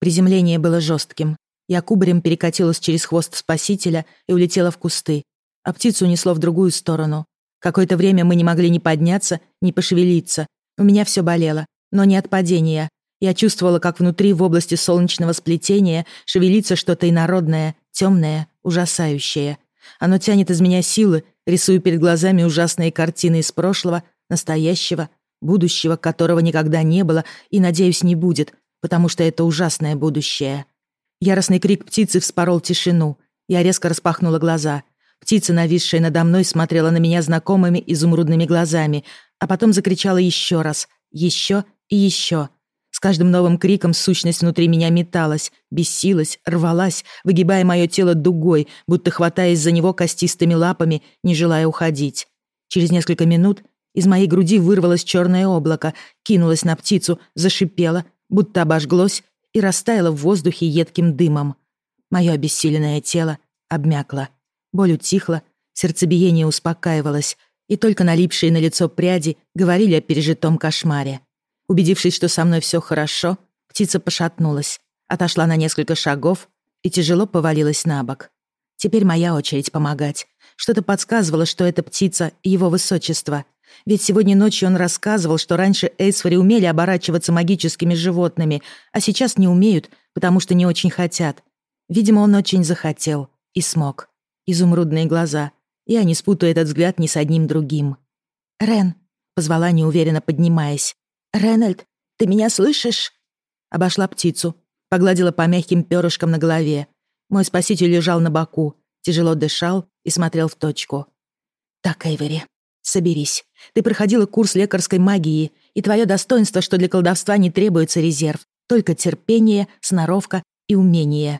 Приземление было жестким. Я кубарем перекатилась через хвост спасителя и улетела в кусты, а птицу унесло в другую сторону. Какое-то время мы не могли ни подняться, ни пошевелиться. У меня все болело, но не от падения. Я чувствовала, как внутри, в области солнечного сплетения, шевелится что-то инородное, темное, ужасающее. Оно тянет из меня силы, рисуя перед глазами ужасные картины из прошлого, настоящего, будущего, которого никогда не было и, надеюсь, не будет, потому что это ужасное будущее. Яростный крик птицы вспорол тишину. Я резко распахнула глаза. Птица, нависшая надо мной, смотрела на меня знакомыми изумрудными глазами, а потом закричала еще раз, еще и еще. С каждым новым криком сущность внутри меня металась, бесилась, рвалась, выгибая мое тело дугой, будто хватаясь за него костистыми лапами, не желая уходить. Через несколько минут из моей груди вырвалось черное облако, кинулось на птицу, зашипело, будто обожглось и растаяло в воздухе едким дымом. Мое обессиленное тело обмякло. Боль утихла, сердцебиение успокаивалось, и только налипшие на лицо пряди говорили о пережитом кошмаре. Убедившись, что со мной все хорошо, птица пошатнулась, отошла на несколько шагов и тяжело повалилась на бок. Теперь моя очередь помогать. Что-то подсказывало, что это птица его высочества. Ведь сегодня ночью он рассказывал, что раньше Эйсфори умели оборачиваться магическими животными, а сейчас не умеют, потому что не очень хотят. Видимо, он очень захотел и смог. Изумрудные глаза. Я не спутаю этот взгляд ни с одним другим. «Рен», — позвала неуверенно, поднимаясь. «Ренальд, ты меня слышишь?» Обошла птицу, погладила по мягким перышкам на голове. Мой спаситель лежал на боку, тяжело дышал и смотрел в точку. «Так, Эйвери, соберись. Ты проходила курс лекарской магии, и твое достоинство, что для колдовства не требуется резерв, только терпение, сноровка и умение».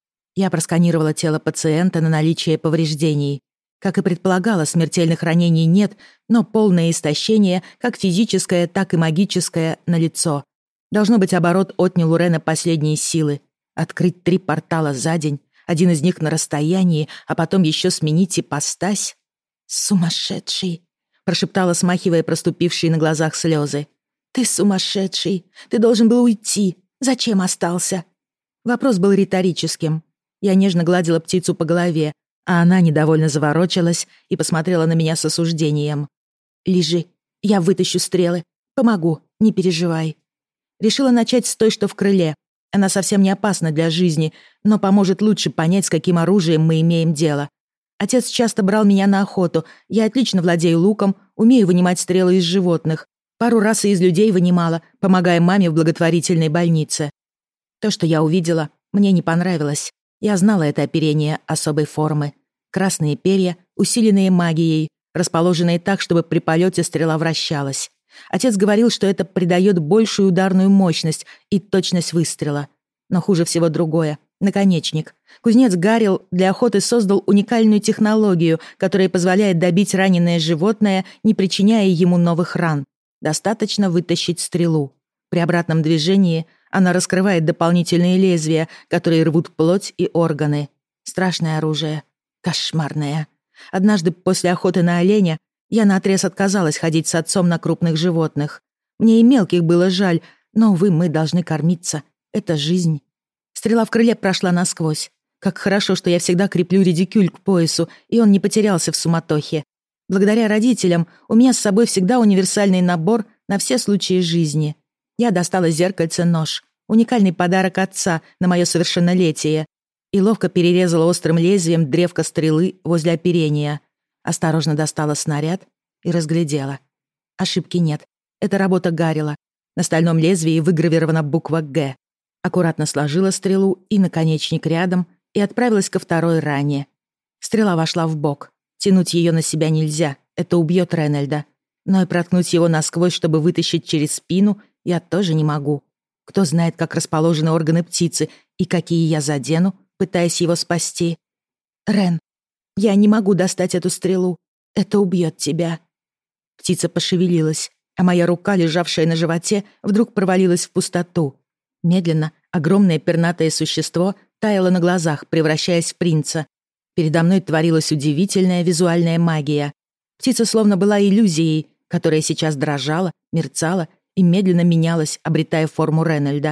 Я просканировала тело пациента на наличие повреждений. Как и предполагала, смертельных ранений нет, но полное истощение, как физическое, так и магическое, налицо. Должно быть, оборот отнял у Рена последние силы. Открыть 3 портала за день, один из них на расстоянии, а потом еще сменить ипостась. «Сумасшедший!» — прошептала, смахивая проступившие на глазах слезы. «Ты сумасшедший! Ты должен был уйти! Зачем остался?» Вопрос был риторическим. Я нежно гладила птицу по голове, а она недовольно заворочилась и посмотрела на меня с осуждением. «Лежи, я вытащу стрелы. Помогу, не переживай». Решила начать с той, что в крыле. Она совсем не опасна для жизни, но поможет лучше понять, с каким оружием мы имеем дело. Отец часто брал меня на охоту. Я отлично владею луком, умею вынимать стрелы из животных. Пару раз и из людей вынимала, помогая маме в благотворительной больнице. То, что я увидела, мне не понравилось. Я знала это оперение особой формы. Красные перья, усиленные магией, расположенные так, чтобы при полете стрела вращалась. Отец говорил, что это придает большую ударную мощность и точность выстрела. Но хуже всего другое — наконечник. Кузнец Гаррил для охоты создал уникальную технологию, которая позволяет добить раненое животное, не причиняя ему новых ран. Достаточно вытащить стрелу. При обратном движении она раскрывает дополнительные лезвия, которые рвут плоть и органы. Страшное оружие. Кошмарное. Однажды после охоты на оленя я наотрез отказалась ходить с отцом на крупных животных. Мне и мелких было жаль, но, увы, мы должны кормиться. Это жизнь. Стрела в крыле прошла насквозь. Как хорошо, что я всегда креплю редикюль к поясу, и он не потерялся в суматохе. Благодаря родителям у меня с собой всегда универсальный набор на все случаи жизни. Я достала зеркальце-нож, уникальный подарок отца на мое совершеннолетие, и ловко перерезала острым лезвием древко стрелы возле оперения. Осторожно достала снаряд и разглядела. Ошибки нет. Это работа Гаррила. На стальном лезвии выгравирована буква «Г». Аккуратно сложила стрелу и наконечник рядом и отправилась ко второй ране. Стрела вошла в бок. Тянуть ее на себя нельзя, это убьет Ренальда. Но и проткнуть его насквозь, чтобы вытащить через спину, я тоже не могу. Кто знает, как расположены органы птицы и какие я задену, пытаясь его спасти. «Рен, я не могу достать эту стрелу. Это убьет тебя». Птица пошевелилась, а моя рука, лежавшая на животе, вдруг провалилась в пустоту. Медленно огромное пернатое существо таяло на глазах, превращаясь в принца. Передо мной творилась удивительная визуальная магия. Птица словно была иллюзией, которая сейчас дрожала, мерцала и медленно менялась, обретая форму Ренальда.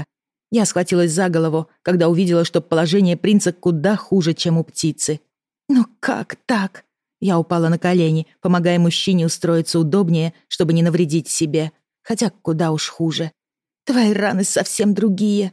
Я схватилась за голову, когда увидела, что положение принца куда хуже, чем у птицы. «Ну как так?» Я упала на колени, помогая мужчине устроиться удобнее, чтобы не навредить себе. Хотя куда уж хуже. «Твои раны совсем другие».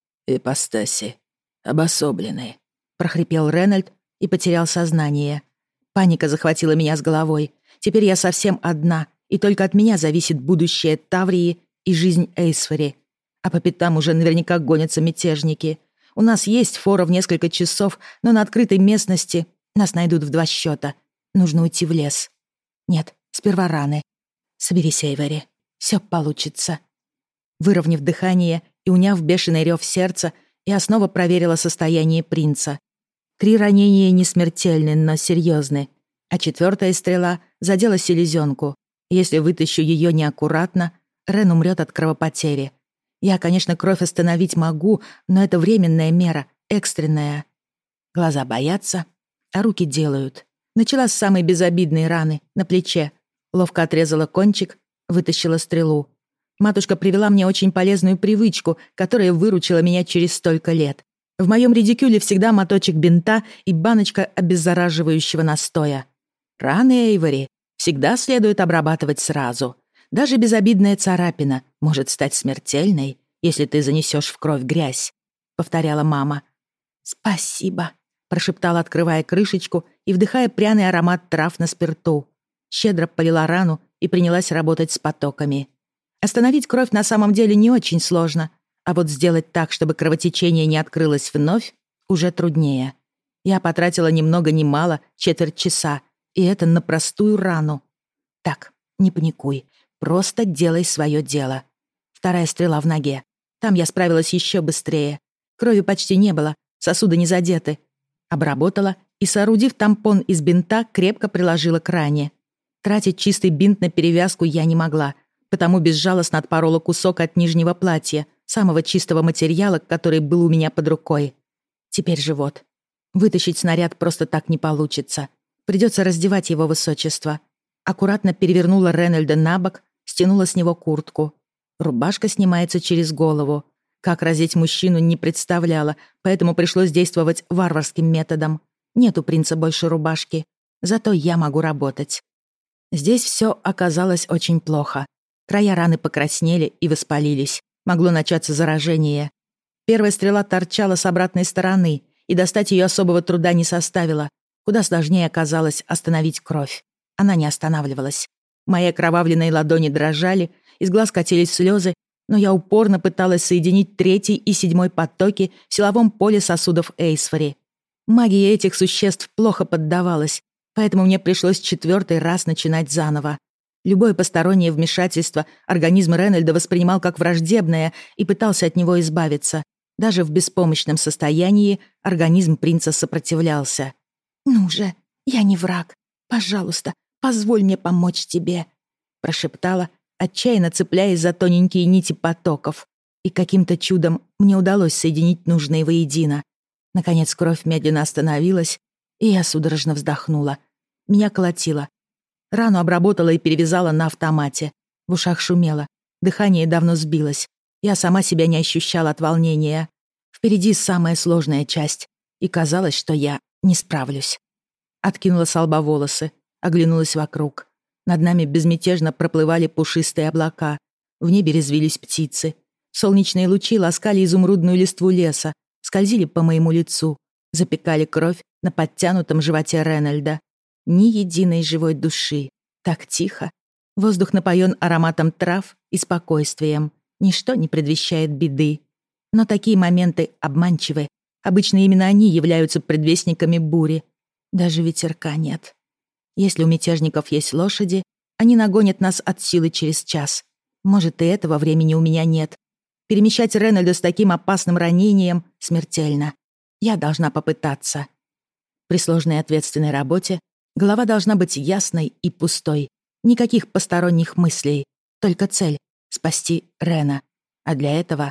«Ипостаси обособленные», — прохрипел Ренальд и потерял сознание. Паника захватила меня с головой. Теперь я совсем одна, и только от меня зависит будущее Таврии и жизнь Эйсфери. А по пятам уже наверняка гонятся мятежники. У нас есть фора в несколько часов, но на открытой местности нас найдут в 2 счета. Нужно уйти в лес. Нет, сперва раны. Соберись, Эйвери. Все получится. Выровняв дыхание и уняв бешеный рев сердца, я снова проверила состояние принца. 3 ранения не смертельны, но серьезны. А 4-я стрела задела селезенку. Если вытащу ее неаккуратно, Рен умрет от кровопотери. Я, конечно, кровь остановить могу, но это временная мера, экстренная. Глаза боятся, а руки делают. Начала с самой безобидной раны, на плече. Ловко отрезала кончик, вытащила стрелу. Матушка привела мне очень полезную привычку, которая выручила меня через столько лет. В моем редикюле всегда моточек бинта и баночка обеззараживающего настоя. Раны, Эйвори, всегда следует обрабатывать сразу. Даже безобидная царапина может стать смертельной, если ты занесешь в кровь грязь», — повторяла мама. «Спасибо», — прошептала, открывая крышечку и вдыхая пряный аромат трав на спирту. Щедро полила рану и принялась работать с потоками. Остановить кровь на самом деле не очень сложно, а вот сделать так, чтобы кровотечение не открылось вновь, уже труднее. Я потратила ни много ни мало, 1/4 часа, и это на простую рану. Так, не паникуй. Просто делай свое дело. 2-я стрела в ноге. Там я справилась еще быстрее. Крови почти не было, сосуды не задеты. Обработала и, соорудив тампон из бинта, крепко приложила к ране. Тратить чистый бинт на перевязку я не могла, потому безжалостно отпорола кусок от нижнего платья, самого чистого материала, который был у меня под рукой. Теперь живот. Вытащить снаряд просто так не получится. Придется раздевать его высочество. Аккуратно перевернула Ренальда на бок, стянула с него куртку. Рубашка снимается через голову. Как разить мужчину, не представляла, поэтому пришлось действовать варварским методом. Нет у принца больше рубашки. Зато я могу работать. Здесь все оказалось очень плохо. Края раны покраснели и воспалились. Могло начаться заражение. 1-я стрела торчала с обратной стороны, и достать ее особого труда не составило. Куда сложнее оказалось остановить кровь. Она не останавливалась. Мои окровавленные ладони дрожали, из глаз катились слезы, но я упорно пыталась соединить 3-й и 7-й потоки в силовом поле сосудов Эйсфери. Магия этих существ плохо поддавалась, поэтому мне пришлось 4-й раз начинать заново. Любое постороннее вмешательство организм Ренальда воспринимал как враждебное и пытался от него избавиться. Даже в беспомощном состоянии организм принца сопротивлялся. «Ну же, я не враг. Пожалуйста, позволь мне помочь тебе», — прошептала, отчаянно цепляясь за тоненькие нити потоков. И каким-то чудом мне удалось соединить нужные воедино. Наконец кровь медленно остановилась, и я судорожно вздохнула. Меня колотило. Рану обработала и перевязала на автомате. В ушах шумело, дыхание давно сбилось. Я сама себя не ощущала от волнения. Впереди самая сложная часть, и казалось, что я не справлюсь. Откинула с лба волосы, оглянулась вокруг. Над нами безмятежно проплывали пушистые облака. В небе резвились птицы. Солнечные лучи ласкали изумрудную листву леса, скользили по моему лицу, запекали кровь на подтянутом животе Ренальда. Ни единой живой души. Так тихо. Воздух напоен ароматом трав и спокойствием. Ничто не предвещает беды. Но такие моменты обманчивы. Обычно именно они являются предвестниками бури. Даже ветерка нет. Если у мятежников есть лошади, они нагонят нас от силы через час. Может, и этого времени у меня нет. Перемещать Ренальда с таким опасным ранением смертельно. Я должна попытаться. При сложной и ответственной работе голова должна быть ясной и пустой. Никаких посторонних мыслей. Только цель — спасти Рена. А для этого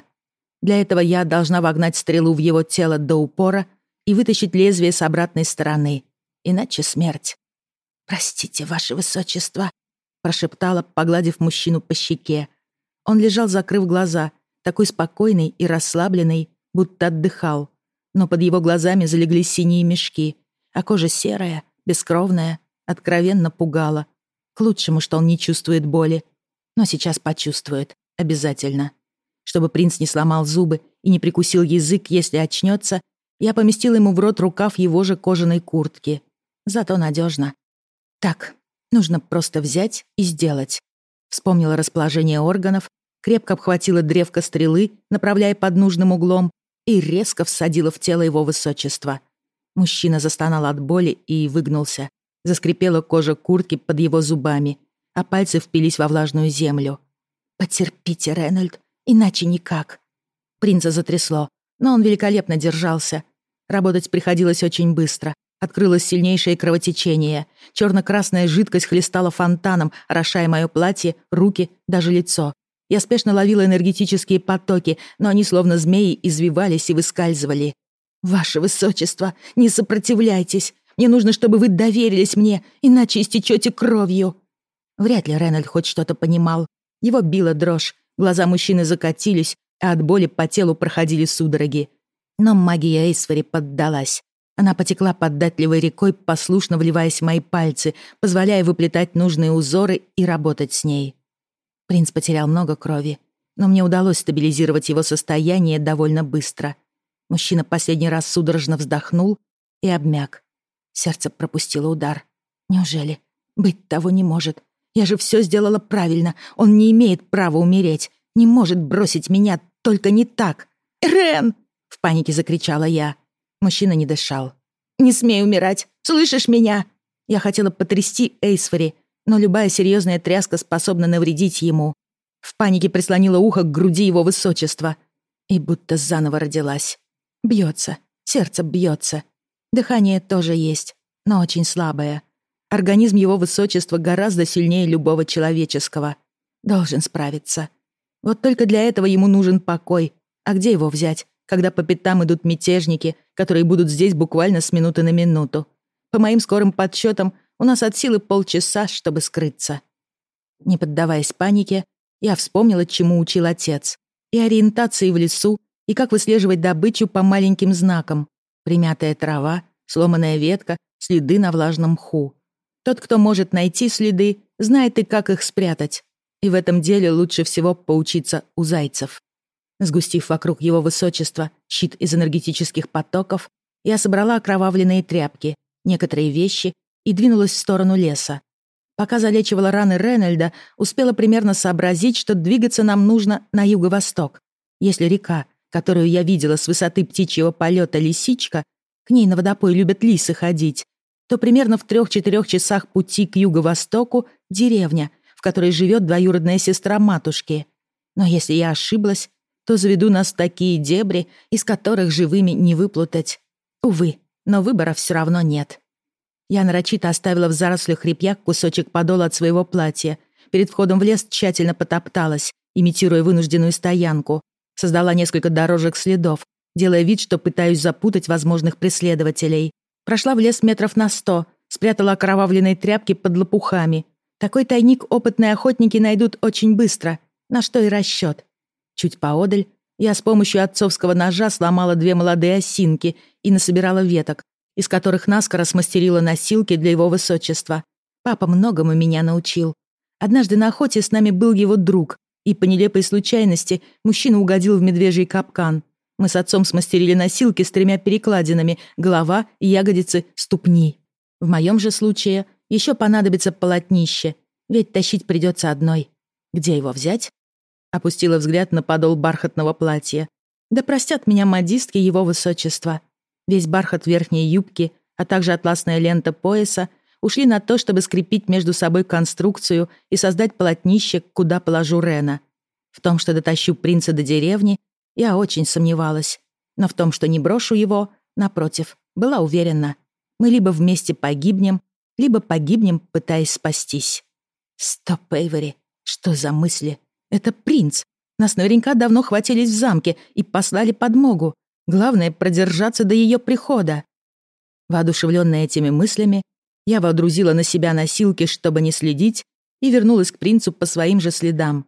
я должна вогнать стрелу в его тело до упора и вытащить лезвие с обратной стороны. Иначе смерть. «Простите, ваше высочество», — прошептала, погладив мужчину по щеке. Он лежал, закрыв глаза, такой спокойный и расслабленный, будто отдыхал. Но под его глазами залегли синие мешки, а кожа серая, бескровная, откровенно пугала. К лучшему, что он не чувствует боли. Но сейчас почувствует. Обязательно. Чтобы принц не сломал зубы и не прикусил язык, если очнется, я поместила ему в рот рукав его же кожаной куртки. Зато надежно. Так, нужно просто взять и сделать. Вспомнила расположение органов, крепко обхватила древко стрелы, направляя под нужным углом, и резко всадила в тело его высочества. Мужчина застонал от боли и выгнулся. Заскрипела кожа куртки под его зубами, а пальцы впились во влажную землю. «Потерпите, Ренальд, иначе никак». Принца затрясло, но он великолепно держался. Работать приходилось очень быстро. Открылось сильнейшее кровотечение. Черно-красная жидкость хлестала фонтаном, орошая мое платье, руки, даже лицо. Я спешно ловила энергетические потоки, но они словно змеи извивались и выскальзывали. «Ваше высочество, не сопротивляйтесь. Мне нужно, чтобы вы доверились мне, иначе истечете кровью». Вряд ли Ренальд хоть что-то понимал. Его била дрожь, глаза мужчины закатились, а от боли по телу проходили судороги. Но магия Эйсфери поддалась. Она потекла податливой рекой, послушно вливаясь в мои пальцы, позволяя выплетать нужные узоры и работать с ней. Принц потерял много крови, но мне удалось стабилизировать его состояние довольно быстро. Мужчина последний раз судорожно вздохнул и обмяк. Сердце пропустило удар. Неужели? Быть того не может. Я же все сделала правильно. Он не имеет права умереть. Не может бросить меня, только не так. «Рен!» — в панике закричала я. Мужчина не дышал. «Не смей умирать! Слышишь меня?» Я хотела потрясти Эйсфери, но любая серьезная тряска способна навредить ему. В панике прислонила ухо к груди его высочества и будто заново родилась. Бьется, сердце бьется. Дыхание тоже есть, но очень слабое. Организм его высочества гораздо сильнее любого человеческого. Должен справиться. Вот только для этого ему нужен покой. А где его взять, когда по пятам идут мятежники, которые будут здесь буквально с минуты на минуту? По моим скорым подсчетам, у нас от силы полчаса, чтобы скрыться. Не поддаваясь панике, я вспомнила, чему учил отец. И ориентации в лесу, и как выслеживать добычу по маленьким знакам. Примятая трава, сломанная ветка, следы на влажном мху. Тот, кто может найти следы, знает и как их спрятать. И в этом деле лучше всего поучиться у зайцев. Сгустив вокруг его высочества щит из энергетических потоков, я собрала окровавленные тряпки, некоторые вещи и двинулась в сторону леса. Пока залечивала раны Ренальда, успела примерно сообразить, что двигаться нам нужно на юго-восток. Если река, которую я видела с высоты птичьего полета, Лисичка, к ней на водопой любят лисы ходить, то примерно в 3-4 часах пути к юго-востоку деревня, в которой живет двоюродная сестра матушки. Но если я ошиблась, то заведу нас в такие дебри, из которых живыми не выплутать. Увы, но выбора все равно нет. Я нарочито оставила в зарослях репья кусочек подола от своего платья. Перед входом в лес тщательно потопталась, имитируя вынужденную стоянку. Создала несколько дорожек следов, делая вид, что пытаюсь запутать возможных преследователей. Прошла в лес метров на 100, спрятала окровавленные тряпки под лопухами. Такой тайник опытные охотники найдут очень быстро, на что и расчет. Чуть поодаль я с помощью отцовского ножа сломала 2 молодые осинки и насобирала веток, из которых наскоро смастерила носилки для его высочества. Папа многому меня научил. Однажды на охоте с нами был его друг, и по нелепой случайности мужчина угодил в медвежий капкан. Мы с отцом смастерили носилки с 3 перекладинами: голова, ягодицы, ступни. В моем же случае еще понадобится полотнище, ведь тащить придется одной. Где его взять? Опустила взгляд на подол бархатного платья. Да простят меня модистки его высочества. Весь бархат верхней юбки, а также атласная лента пояса ушли на то, чтобы скрепить между собой конструкцию и создать полотнище, куда положу Рена. В том, что дотащу принца до деревни, я очень сомневалась. Но в том, что не брошу его, напротив, была уверена. Мы либо вместе погибнем, либо погибнем, пытаясь спастись. Стоп, Эйвери, что за мысли? Это принц. Нас наверняка давно хватились в замке и послали подмогу. Главное — продержаться до ее прихода. Воодушевленная этими мыслями, я водрузила на себя носилки, чтобы не следить, и вернулась к принцу по своим же следам.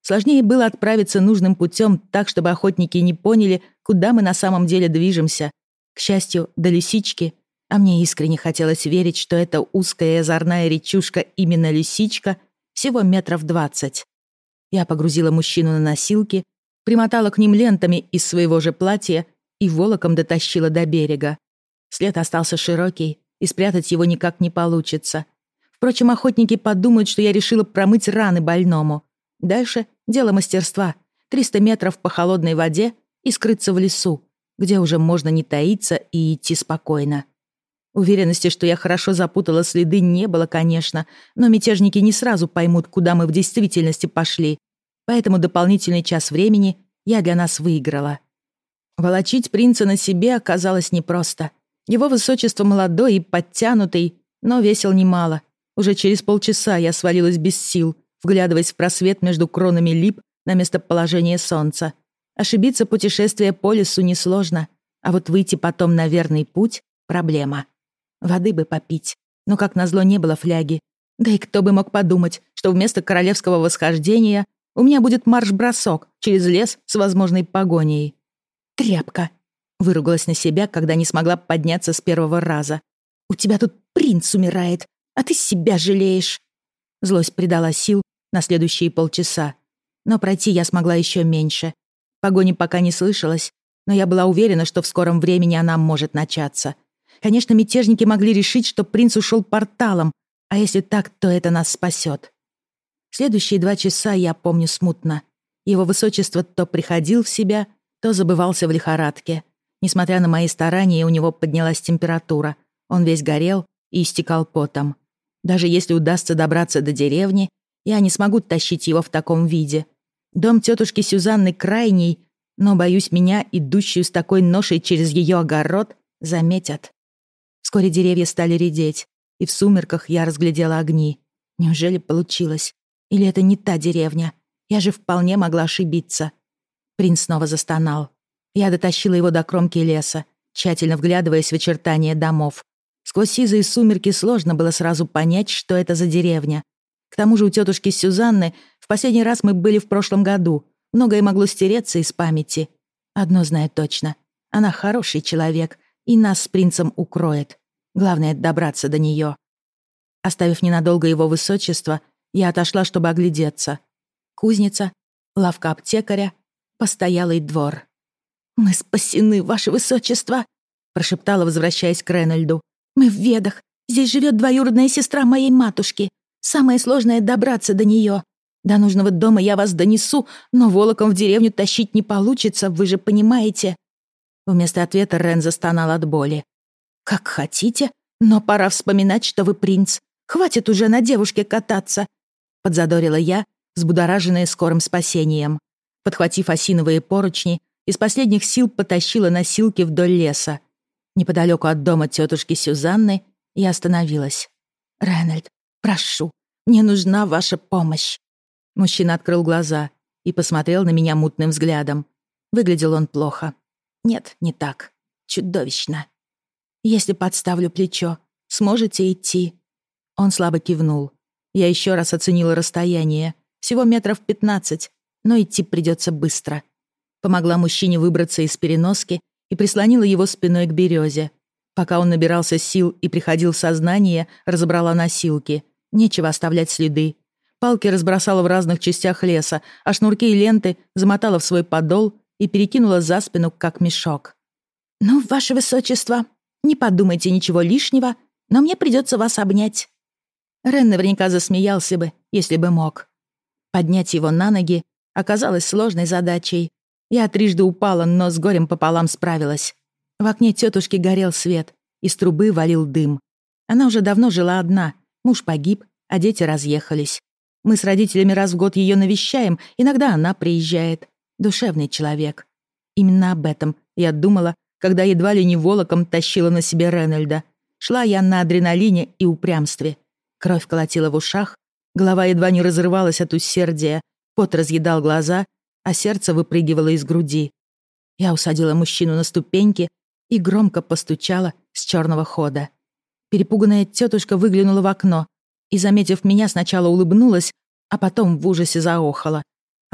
Сложнее было отправиться нужным путем так, чтобы охотники не поняли, куда мы на самом деле движемся. К счастью, до лисички, а мне искренне хотелось верить, что эта узкая и озорная речушка именно лисичка, всего 20 метров. Я погрузила мужчину на носилки, примотала к ним лентами из своего же платья и волоком дотащила до берега. След остался широкий, и спрятать его никак не получится. Впрочем, охотники подумают, что я решила промыть раны больному. Дальше дело мастерства. 300 метров по холодной воде и скрыться в лесу, где уже можно не таиться и идти спокойно. Уверенности, что я хорошо запутала следы, не было, конечно, но мятежники не сразу поймут, куда мы в действительности пошли, поэтому дополнительный час времени я для нас выиграла. Волочить принца на себе оказалось непросто. Его высочество молодой и подтянутый, но весил немало. Уже через полчаса я свалилась без сил, вглядываясь в просвет между кронами лип на местоположение солнца. Ошибиться путешествие по лесу несложно, а вот выйти потом на верный путь — проблема. Воды бы попить, но, как назло, не было фляги. Да и кто бы мог подумать, что вместо королевского восхождения у меня будет марш-бросок через лес с возможной погоней. «Тряпка!» — выругалась на себя, когда не смогла подняться с первого раза. «У тебя тут принц умирает, а ты себя жалеешь!» Злость придала сил на следующие полчаса. Но пройти я смогла еще меньше. Погони пока не слышалось, но я была уверена, что в скором времени она может начаться. Конечно, мятежники могли решить, что принц ушел порталом, а если так, то это нас спасет. Следующие 2 часа я помню смутно. Его высочество то приходил в себя, то забывался в лихорадке. Несмотря на мои старания, у него поднялась температура. Он весь горел и истекал потом. Даже если удастся добраться до деревни, я не смогу тащить его в таком виде. Дом тетушки Сюзанны крайний, но, боюсь, меня, идущую с такой ношей через ее огород, заметят. Вскоре деревья стали редеть, и в сумерках я разглядела огни. Неужели получилось? Или это не та деревня? Я же вполне могла ошибиться. Принц снова застонал. Я дотащила его до кромки леса, тщательно вглядываясь в очертания домов. Сквозь сизые сумерки сложно было сразу понять, что это за деревня. К тому же у тетушки Сюзанны в последний раз мы были в прошлом году. Многое могло стереться из памяти. Одно знаю точно. Она хороший человек, и нас с принцем укроет. Главное — добраться до нее. Оставив ненадолго его высочество, я отошла, чтобы оглядеться. Кузница, лавка аптекаря, постоялый двор. «Мы спасены, ваше высочество!» — прошептала, возвращаясь к Ренальду. «Мы в Ведах. Здесь живет двоюродная сестра моей матушки. Самое сложное — добраться до нее. До нужного дома я вас донесу, но волоком в деревню тащить не получится, вы же понимаете». Вместо ответа Рен застонал от боли. «Как хотите, но пора вспоминать, что вы принц. Хватит уже на девушке кататься», — подзадорила я, взбудораженная скорым спасением. Подхватив осиновые поручни, из последних сил потащила носилки вдоль леса. Неподалеку от дома тетушки Сюзанны я остановилась. «Ренальд, прошу, мне нужна ваша помощь». Мужчина открыл глаза и посмотрел на меня мутным взглядом. Выглядел он плохо. Нет, не так. Чудовищно. «Если подставлю плечо, сможете идти?» Он слабо кивнул. Я еще раз оценила расстояние. Всего 15 метров, но идти придется быстро. Помогла мужчине выбраться из переноски и прислонила его спиной к березе. Пока он набирался сил и приходил в сознание, разобрала носилки. Нечего оставлять следы. Палки разбросала в разных частях леса, а шнурки и ленты замотала в свой подол и перекинула за спину, как мешок. «Ну, ваше высочество, не подумайте ничего лишнего, но мне придется вас обнять». Рен наверняка засмеялся бы, если бы мог. Поднять его на ноги оказалось сложной задачей. Я трижды упала, но с горем пополам справилась. В окне тетушки горел свет, из трубы валил дым. Она уже давно жила одна, муж погиб, а дети разъехались. Мы с родителями раз в год ее навещаем, иногда она приезжает. Душевный человек. Именно об этом я думала, когда едва ли не волоком тащила на себе Ренальда. Шла я на адреналине и упрямстве. Кровь колотила в ушах, голова едва не разрывалась от усердия, пот разъедал глаза, а сердце выпрыгивало из груди. Я усадила мужчину на ступеньки и громко постучала с черного хода. Перепуганная тетушка выглянула в окно и, заметив меня, сначала улыбнулась, а потом в ужасе заохала.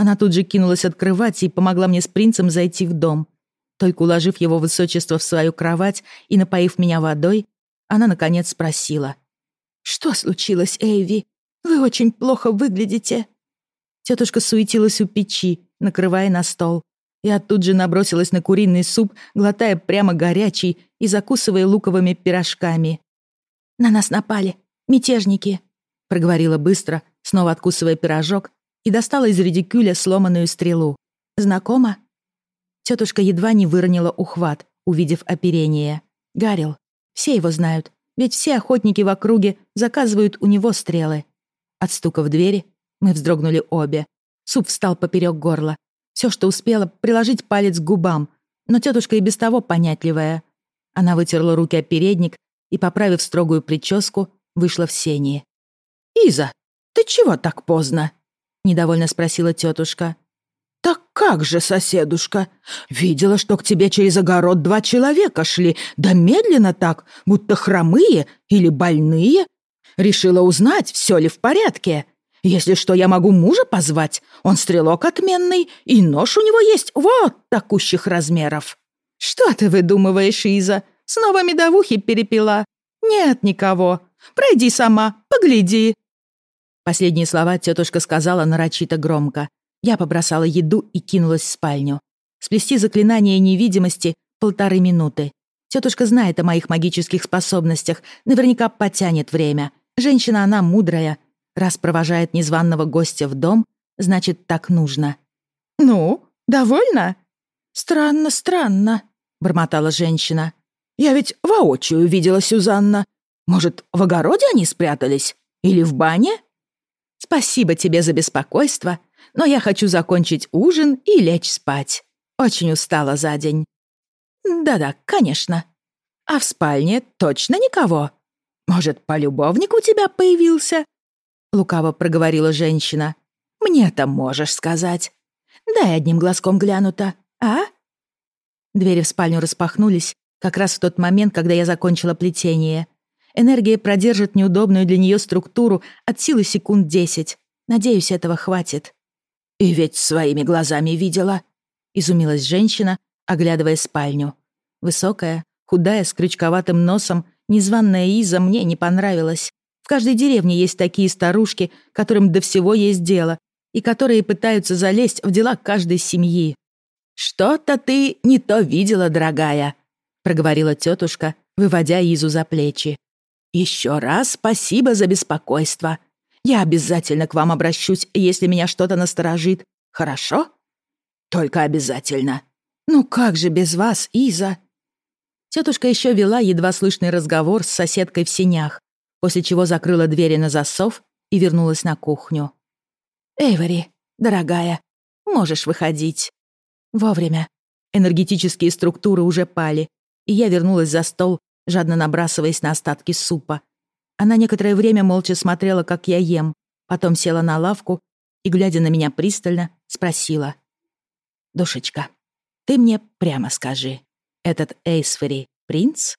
Она тут же кинулась открывать и помогла мне с принцем зайти в дом. Только уложив его высочество в свою кровать и напоив меня водой, она, наконец, спросила. «Что случилось, Эйви? Вы очень плохо выглядите». Тетушка суетилась у печи, накрывая на стол. Я тут же набросилась на куриный суп, глотая прямо горячий и закусывая луковыми пирожками. «На нас напали. Мятежники», — проговорила быстро, снова откусывая пирожок, и достала из редикюля сломанную стрелу. «Знакомо?» Тетушка едва не выронила ухват, увидев оперение. «Гарил. Все его знают, ведь все охотники в округе заказывают у него стрелы». От стука в двери мы вздрогнули обе. Суп встал поперек горла. Все, что успела, приложить палец к губам, но тетушка и без того понятливая. Она вытерла руки о передник и, поправив строгую прическу, вышла в сени. «Иза, ты чего так поздно?» — недовольно спросила тетушка. «Так как же, соседушка? Видела, что к тебе через огород 2 человека шли, да медленно так, будто хромые или больные. Решила узнать, все ли в порядке. Если что, я могу мужа позвать. Он стрелок отменный, и нож у него есть вот такущих размеров». «Что ты выдумываешь, Иза? Снова медовухи перепила? Нет никого. Пройди сама, погляди». Последние слова тетушка сказала нарочито громко. Я побросала еду и кинулась в спальню. Сплести заклинание невидимости 1,5 минуты. Тетушка знает о моих магических способностях, наверняка потянет время. Женщина она мудрая. Раз провожает незваного гостя в дом, значит, так нужно. «Ну, довольна?» «Странно, странно», — бормотала женщина. «Я ведь воочию видела Сюзанна. Может, в огороде они спрятались? Или в бане?» «Спасибо тебе за беспокойство, но я хочу закончить ужин и лечь спать. Очень устала за день». «Да-да, конечно. А в спальне точно никого? Может, полюбовник у тебя появился?» Лукаво проговорила женщина. «Мне-то можешь сказать. Дай одним глазком гляну-то, а?» Двери в спальню распахнулись как раз в тот момент, когда я закончила плетение. Энергия продержит неудобную для нее структуру от силы секунд 10. Надеюсь, этого хватит. «И ведь своими глазами видела», — изумилась женщина, оглядывая спальню. Высокая, худая, с крючковатым носом, незваная Иза мне не понравилась. В каждой деревне есть такие старушки, которым до всего есть дело, и которые пытаются залезть в дела каждой семьи. «Что-то ты не то видела, дорогая», — проговорила тетушка, выводя Изу за плечи. «Еще раз спасибо за беспокойство. Я обязательно к вам обращусь, если меня что-то насторожит. Хорошо? Только обязательно. Ну как же без вас, Иза?» Тетушка еще вела едва слышный разговор с соседкой в сенях, после чего закрыла двери на засов и вернулась на кухню. «Эйвори, дорогая, можешь выходить». Вовремя. Энергетические структуры уже пали, и я вернулась за стол, жадно набрасываясь на остатки супа. Она некоторое время молча смотрела, как я ем, потом села на лавку и, глядя на меня пристально, спросила. «Душечка, ты мне прямо скажи, этот Эйсфери принц?»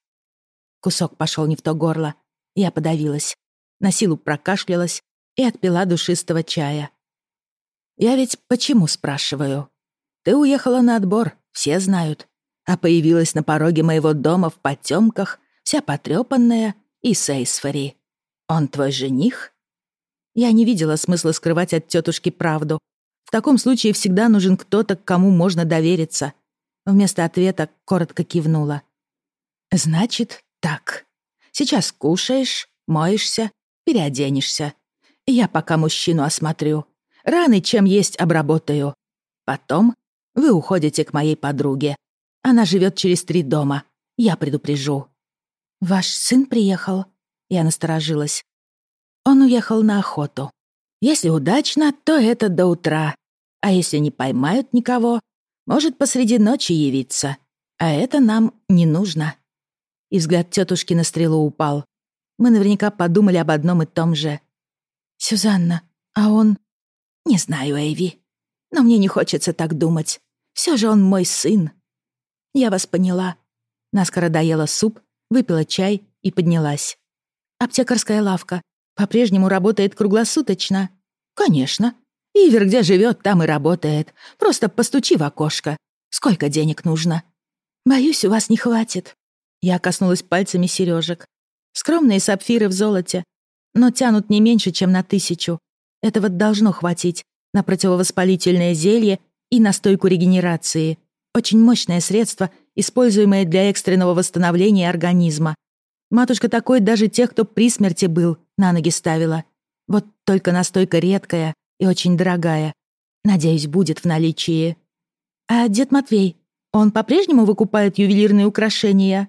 Кусок пошел не в то горло. Я подавилась, на силу прокашлялась и отпила душистого чая. «Я ведь почему спрашиваю? Ты уехала на отбор, все знают, а появилась на пороге моего дома в потемках, вся потрепанная и с Эйсфери. Он твой жених?» Я не видела смысла скрывать от тетушки правду. В таком случае всегда нужен кто-то, к кому можно довериться. Вместо ответа коротко кивнула. «Значит, так. Сейчас кушаешь, моешься, переоденешься. Я пока мужчину осмотрю. Раны, чем есть, обработаю. Потом вы уходите к моей подруге. Она живет через 3 дома. Я предупрежу». «Ваш сын приехал?» Я насторожилась. «Он уехал на охоту. Если удачно, то это до утра. А если не поймают никого, может посреди ночи явиться. А это нам не нужно». И взгляд тетушки на стрелу упал. Мы наверняка подумали об одном и том же. «Сюзанна, а он...» «Не знаю, Эйви. Но мне не хочется так думать. Все же он мой сын». «Я вас поняла». Наскоро доела суп, выпила чай и поднялась. «Аптекарская лавка по-прежнему работает круглосуточно?» «Конечно. Ивер где живет, там и работает. Просто постучи в окошко. Сколько денег нужно?» «Боюсь, у вас не хватит». Я коснулась пальцами сережек. Скромные сапфиры в золоте, но тянут не меньше, чем на 1000. Этого должно хватить на противовоспалительное зелье и настойку регенерации. Очень мощное средство, используемое для экстренного восстановления организма. Матушка такой даже тех, кто при смерти был, на ноги ставила. Вот только настойка редкая и очень дорогая. Надеюсь, будет в наличии. А дед Матвей, он по-прежнему выкупает ювелирные украшения?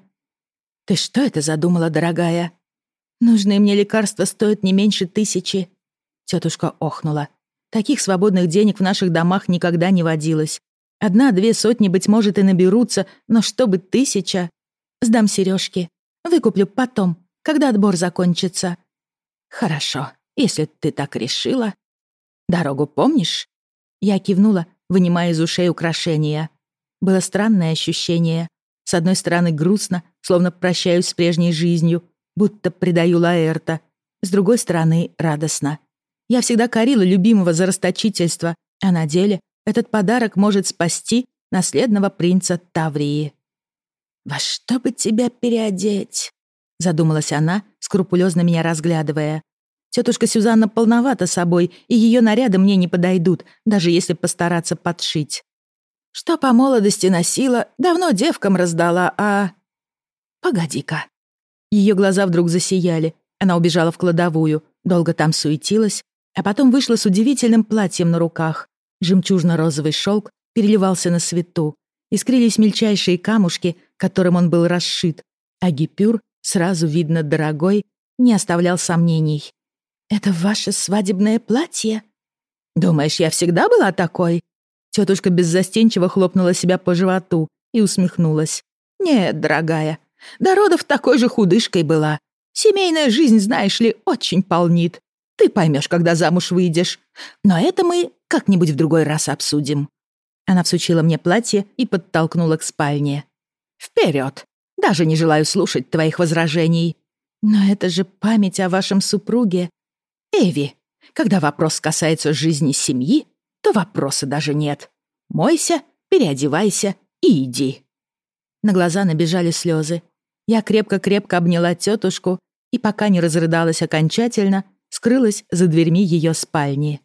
Ты что это задумала, дорогая? Нужные мне лекарства стоят не меньше 1000. Тетушка охнула. Таких свободных денег в наших домах никогда не водилось. 1-2 сотни, быть может, и наберутся, но чтобы 1000... Сдам сережки. Выкуплю потом, когда отбор закончится. Хорошо, если ты так решила. Дорогу помнишь? Я кивнула, вынимая из ушей украшения. Было странное ощущение. С одной стороны грустно, словно прощаюсь с прежней жизнью, будто предаю Лаэрта. С другой стороны радостно. Я всегда корила любимого за расточительство, а на деле этот подарок может спасти наследного принца Таврии. «Во что бы тебя переодеть?» — задумалась она, скрупулезно меня разглядывая. Тетушка Сюзанна полновата собой, и ее наряды мне не подойдут, даже если постараться подшить. Что по молодости носила, давно девкам раздала, а... Погоди-ка. Ее глаза вдруг засияли. Она убежала в кладовую, долго там суетилась, а потом вышла с удивительным платьем на руках. Жемчужно-розовый шелк переливался на свету. Искрились мельчайшие камушки, которым он был расшит, а гипюр, сразу видно дорогой, не оставлял сомнений. «Это ваше свадебное платье?» «Думаешь, я всегда была такой?» Тетушка беззастенчиво хлопнула себя по животу и усмехнулась. «Нет, дорогая, до родов такой же худышкой была. Семейная жизнь, знаешь ли, очень полнит. Ты поймешь, когда замуж выйдешь. Но это мы как-нибудь в другой раз обсудим». Она всучила мне платье и подтолкнула к спальне. «Вперед! Даже не желаю слушать твоих возражений. Но это же память о вашем супруге. Эви, когда вопрос касается жизни семьи, то вопроса даже нет. Мойся, переодевайся и иди». На глаза набежали слезы. Я крепко-крепко обняла тетушку и, пока не разрыдалась окончательно, скрылась за дверьми ее спальни.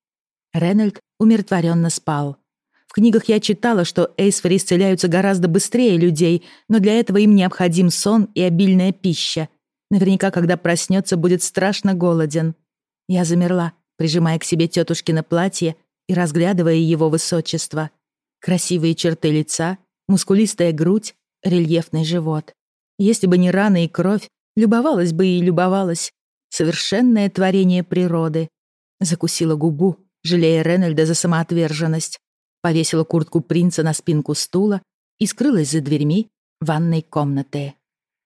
Ренальд умиротворенно спал. В книгах я читала, что эйсфери исцеляются гораздо быстрее людей, но для этого им необходим сон и обильная пища. Наверняка, когда проснется, будет страшно голоден. Я замерла, прижимая к себе тетушкино платье и разглядывая его высочество. Красивые черты лица, мускулистая грудь, рельефный живот. Если бы не раны и кровь, любовалась бы и любовалась. Совершенное творение природы. Закусила губу, жалея Ренальда за самоотверженность. Повесила куртку принца на спинку стула и скрылась за дверьми ванной комнаты.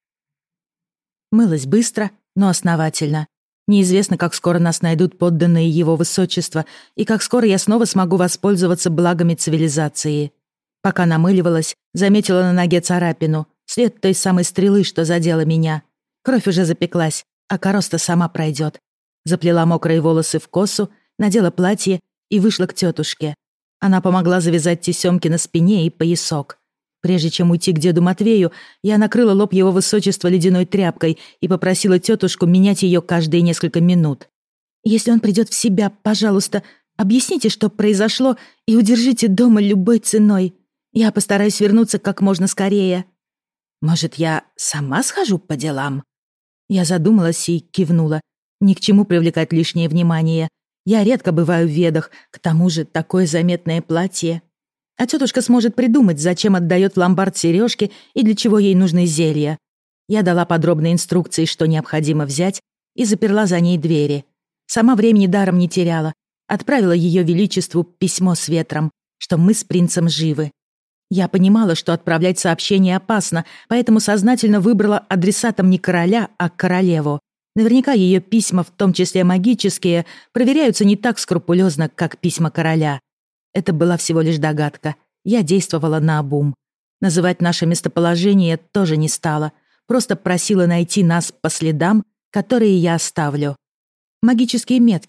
Мылась быстро, но основательно. Неизвестно, как скоро нас найдут подданные его высочества и как скоро я снова смогу воспользоваться благами цивилизации. Пока намыливалась, заметила на ноге царапину, след той самой стрелы, что задела меня. Кровь уже запеклась, а короста сама пройдет. Заплела мокрые волосы в косу, надела платье и вышла к тетушке. Она помогла завязать тесемки на спине и поясок. Прежде чем уйти к деду Матвею, я накрыла лоб его высочества ледяной тряпкой и попросила тетушку менять ее каждые несколько минут. «Если он придет в себя, пожалуйста, объясните, что произошло, и удержите дома любой ценой. Я постараюсь вернуться как можно скорее». «Может, я сама схожу по делам?» Я задумалась и кивнула. Ни к чему привлекать лишнее внимание. Я редко бываю в Ведах, к тому же такое заметное платье. А тетушка сможет придумать, зачем отдает в ломбард сережки и для чего ей нужны зелья. Я дала подробные инструкции, что необходимо взять, и заперла за ней двери. Сама времени даром не теряла. Отправила ее величеству письмо с ветром, что мы с принцем живы. Я понимала, что отправлять сообщение опасно, поэтому сознательно выбрала адресатом не короля, а королеву. Наверняка ее письма, в том числе магические, проверяются не так скрупулезно, как письма короля. Это была всего лишь догадка. Я действовала наобум. Называть наше местоположение тоже не стала. Просто просила найти нас по следам, которые я оставлю. Магические метки.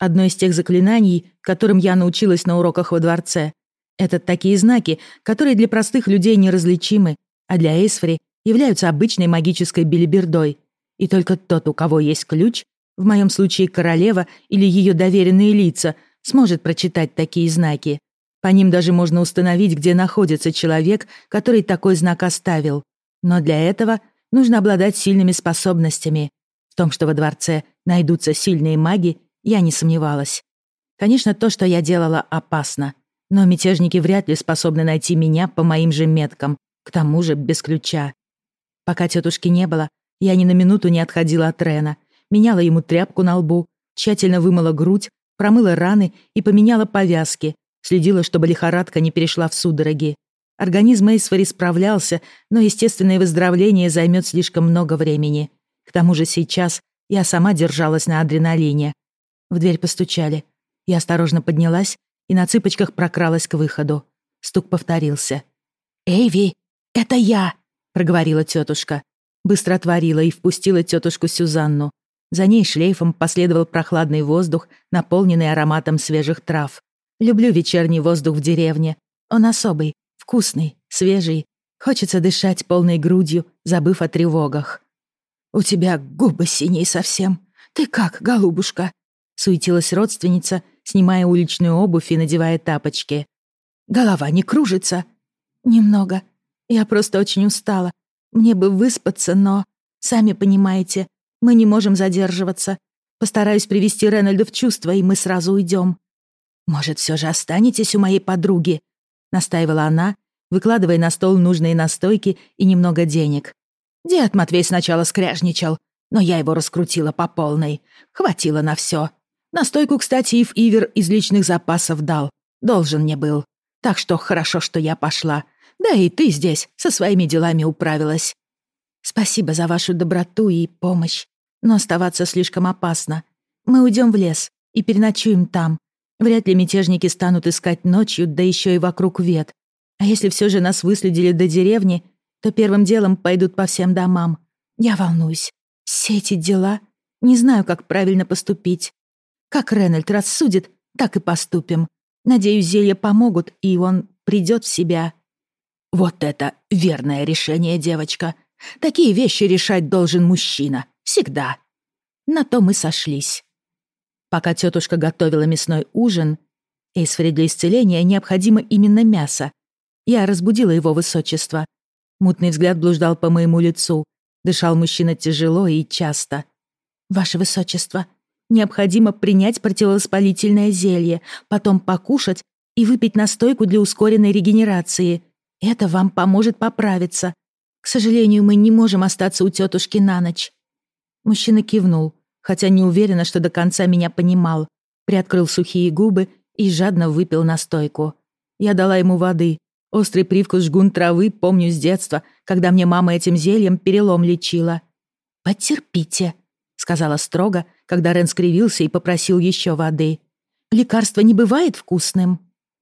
Одно из тех заклинаний, которым я научилась на уроках во дворце. Это такие знаки, которые для простых людей неразличимы, а для Эйсфри являются обычной магической белибердой. И только тот, у кого есть ключ, в моем случае королева или ее доверенные лица, сможет прочитать такие знаки. По ним даже можно установить, где находится человек, который такой знак оставил. Но для этого нужно обладать сильными способностями. В том, что во дворце найдутся сильные маги, я не сомневалась. Конечно, то, что я делала, опасно. Но мятежники вряд ли способны найти меня по моим же меткам, к тому же без ключа. Пока тетушки не было, я ни на минуту не отходила от Рена, меняла ему тряпку на лбу, тщательно вымыла грудь, промыла раны и поменяла повязки, следила, чтобы лихорадка не перешла в судороги. Организм Эйсфери справлялся, но естественное выздоровление займет слишком много времени. К тому же сейчас я сама держалась на адреналине. В дверь постучали. Я осторожно поднялась и на цыпочках прокралась к выходу. Стук повторился. «Эйви, это я!» — проговорила тетушка. Быстро отворила и впустила тетушку Сюзанну. За ней шлейфом последовал прохладный воздух, наполненный ароматом свежих трав. Люблю вечерний воздух в деревне. Он особый, вкусный, свежий. Хочется дышать полной грудью, забыв о тревогах. «У тебя губы синие совсем. Ты как, голубушка?» — суетилась родственница, снимая уличную обувь и надевая тапочки. «Голова не кружится?» «Немного. Я просто очень устала. Мне бы выспаться, но, сами понимаете, мы не можем задерживаться. Постараюсь привести Ренальда в чувство, и мы сразу уйдем». «Может, все же останетесь у моей подруги?» — настаивала она, выкладывая на стол нужные настойки и немного денег. «Дед Матвей сначала скряжничал, но я его раскрутила по полной. Хватило на все. Настойку, кстати, Ив Ивер из личных запасов дал. Должен мне был. Так что хорошо, что я пошла. Да и ты здесь со своими делами управилась. Спасибо за вашу доброту и помощь. Но оставаться слишком опасно. Мы уйдем в лес и переночуем там. Вряд ли мятежники станут искать ночью, да еще и вокруг вет. А если все же нас выследили до деревни, то первым делом пойдут по всем домам. Я волнуюсь. Все эти дела... Не знаю, как правильно поступить. Как Ренальд рассудит, так и поступим. Надеюсь, зелья помогут, и он придет в себя». «Вот это верное решение, девочка. Такие вещи решать должен мужчина. Всегда». На то мы сошлись. Пока тетушка готовила мясной ужин, Эйсфри для исцеления необходимо именно мясо. Я разбудила его высочество. Мутный взгляд блуждал по моему лицу. Дышал мужчина тяжело и часто. «Ваше высочество, необходимо принять противовоспалительное зелье, потом покушать и выпить настойку для ускоренной регенерации. Это вам поможет поправиться. К сожалению, мы не можем остаться у тетушки на ночь». Мужчина кивнул, хотя не уверена, что до конца меня понимал. Приоткрыл сухие губы и жадно выпил настойку. Я дала ему воды. Острый привкус жгун травы помню с детства, когда мне мама этим зельем перелом лечила. «Потерпите», — сказала строго, когда Рен скривился и попросил еще воды. «Лекарство не бывает вкусным».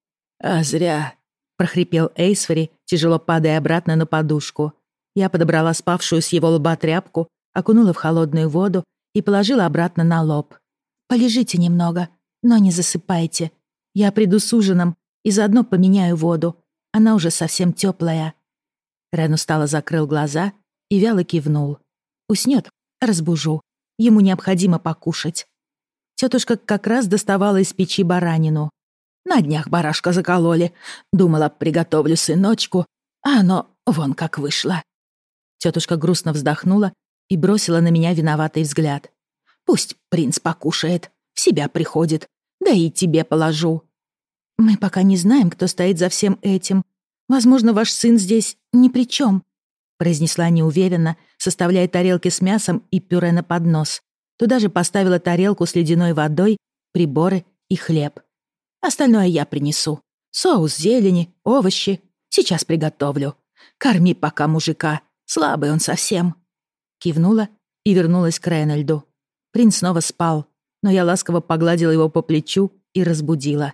«А зря», — прохрипел Эйсфри, тяжело падая обратно на подушку. Я подобрала спавшую с его лба тряпку, окунула в холодную воду и положила обратно на лоб. «Полежите немного, но не засыпайте. Я приду с ужином и заодно поменяю воду. Она уже совсем теплая». Рен устало закрыл глаза и вяло кивнул. «Уснет, разбужу. Ему необходимо покушать». Тетушка как раз доставала из печи баранину. «На днях барашка закололи. Думала, приготовлю сыночку, а оно вон как вышло». Тетушка грустно вздохнула и бросила на меня виноватый взгляд. «Пусть принц покушает, в себя приходит, да и тебе положу». «Мы пока не знаем, кто стоит за всем этим. Возможно, ваш сын здесь ни при чем», произнесла неуверенно, составляя тарелки с мясом и пюре на поднос. Туда же поставила тарелку с ледяной водой, приборы и хлеб. «Остальное я принесу. Соус, зелени, овощи. Сейчас приготовлю. Корми пока мужика, слабый он совсем». Кивнула и вернулась к Ренальду. Принц снова спал, но я ласково погладила его по плечу и разбудила.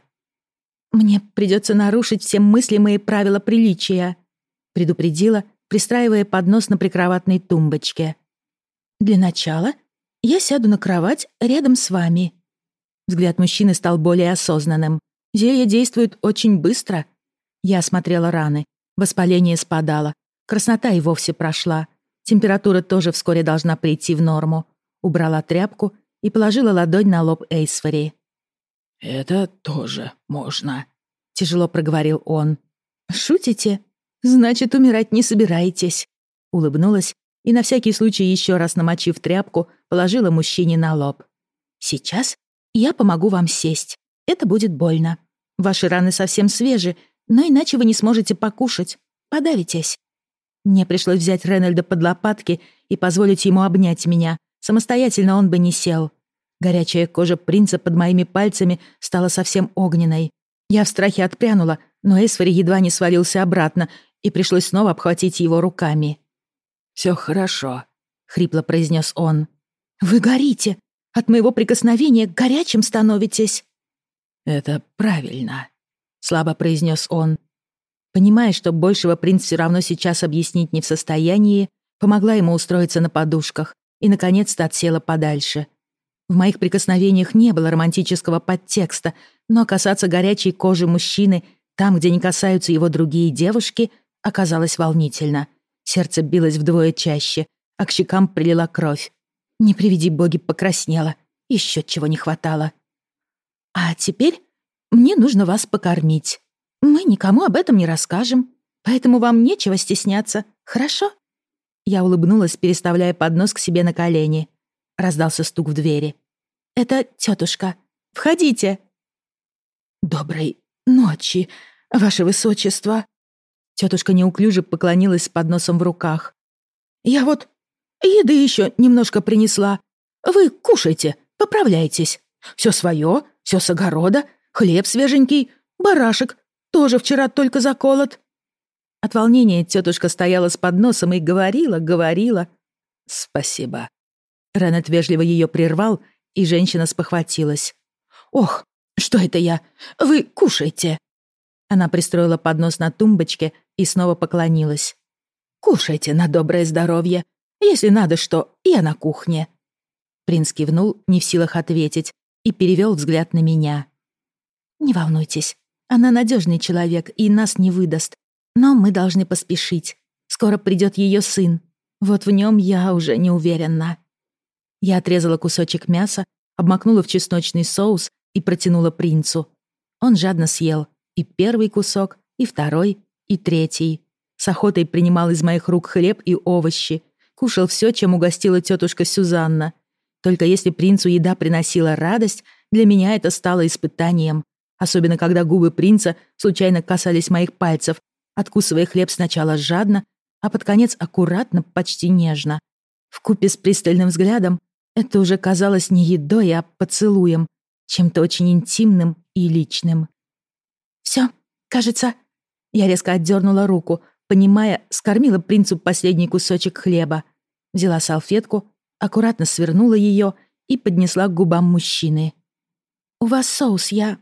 «Мне придется нарушить все мыслимые правила приличия», предупредила, пристраивая поднос на прикроватной тумбочке. «Для начала я сяду на кровать рядом с вами». Взгляд мужчины стал более осознанным. Зелье действует очень быстро. Я осмотрела раны. Воспаление спадало. Краснота и вовсе прошла. Температура тоже вскоре должна прийти в норму. Убрала тряпку и положила ладонь на лоб Эйсфери. «Это тоже можно», — тяжело проговорил он. «Шутите? Значит, умирать не собираетесь». Улыбнулась и на всякий случай еще раз намочив тряпку, положила мужчине на лоб. «Сейчас я помогу вам сесть. Это будет больно. Ваши раны совсем свежи, но иначе вы не сможете покушать. Подавитесь». Мне пришлось взять Ренальда под лопатки и позволить ему обнять меня. Самостоятельно он бы не сел. Горячая кожа принца под моими пальцами стала совсем огненной. Я в страхе отпрянула, но Эсфери едва не свалился обратно, и пришлось снова обхватить его руками. «Всё хорошо», — хрипло произнес он. «Вы горите! От моего прикосновения горячим становитесь!» «Это правильно», — слабо произнес он. Понимая, что большего принц все равно сейчас объяснить не в состоянии, помогла ему устроиться на подушках и, наконец-то, отсела подальше. В моих прикосновениях не было романтического подтекста, но касаться горячей кожи мужчины там, где не касаются его другие девушки, оказалось волнительно. Сердце билось вдвое чаще, а к щекам прилила кровь. Не приведи боги, покраснела. Еще чего не хватало. «А теперь мне нужно вас покормить. Мы никому об этом не расскажем, поэтому вам нечего стесняться, хорошо?» Я улыбнулась, переставляя поднос к себе на колени. Раздался стук в двери. «Это тетушка. Входите!» «Доброй ночи, ваше высочество!» Тетушка неуклюже поклонилась с подносом в руках. «Я вот еды еще немножко принесла. Вы кушайте, поправляйтесь. Все свое, все с огорода, хлеб свеженький, барашек, тоже вчера только заколот». От волнения тетушка стояла с подносом и говорила. «Спасибо». Ренет вежливо ее прервал, и женщина спохватилась. «Ох, что это я? Вы кушайте!» Она пристроила поднос на тумбочке и снова поклонилась. «Кушайте на доброе здоровье. Если надо что, я на кухне». Принц кивнул, не в силах ответить, и перевел взгляд на меня. «Не волнуйтесь, она надежный человек и нас не выдаст. Но мы должны поспешить. Скоро придет ее сын. Вот в нем я уже не уверена». Я отрезала кусочек мяса, обмакнула в чесночный соус и протянула принцу. Он жадно съел и первый кусок, и второй, и третий. С охотой принимал из моих рук хлеб и овощи. Кушал все, чем угостила тетушка Сюзанна. Только если принцу еда приносила радость, для меня это стало испытанием. Особенно, когда губы принца случайно касались моих пальцев, откусывая хлеб сначала жадно, а под конец аккуратно, почти нежно. Вкупе с пристальным взглядом это уже казалось не едой, а поцелуем, чем-то очень интимным и личным. «Всё, кажется...» Я резко отдернула руку, понимая, скормила принцу последний кусочек хлеба. Взяла салфетку, аккуратно свернула ее и поднесла к губам мужчины. «У вас соус, я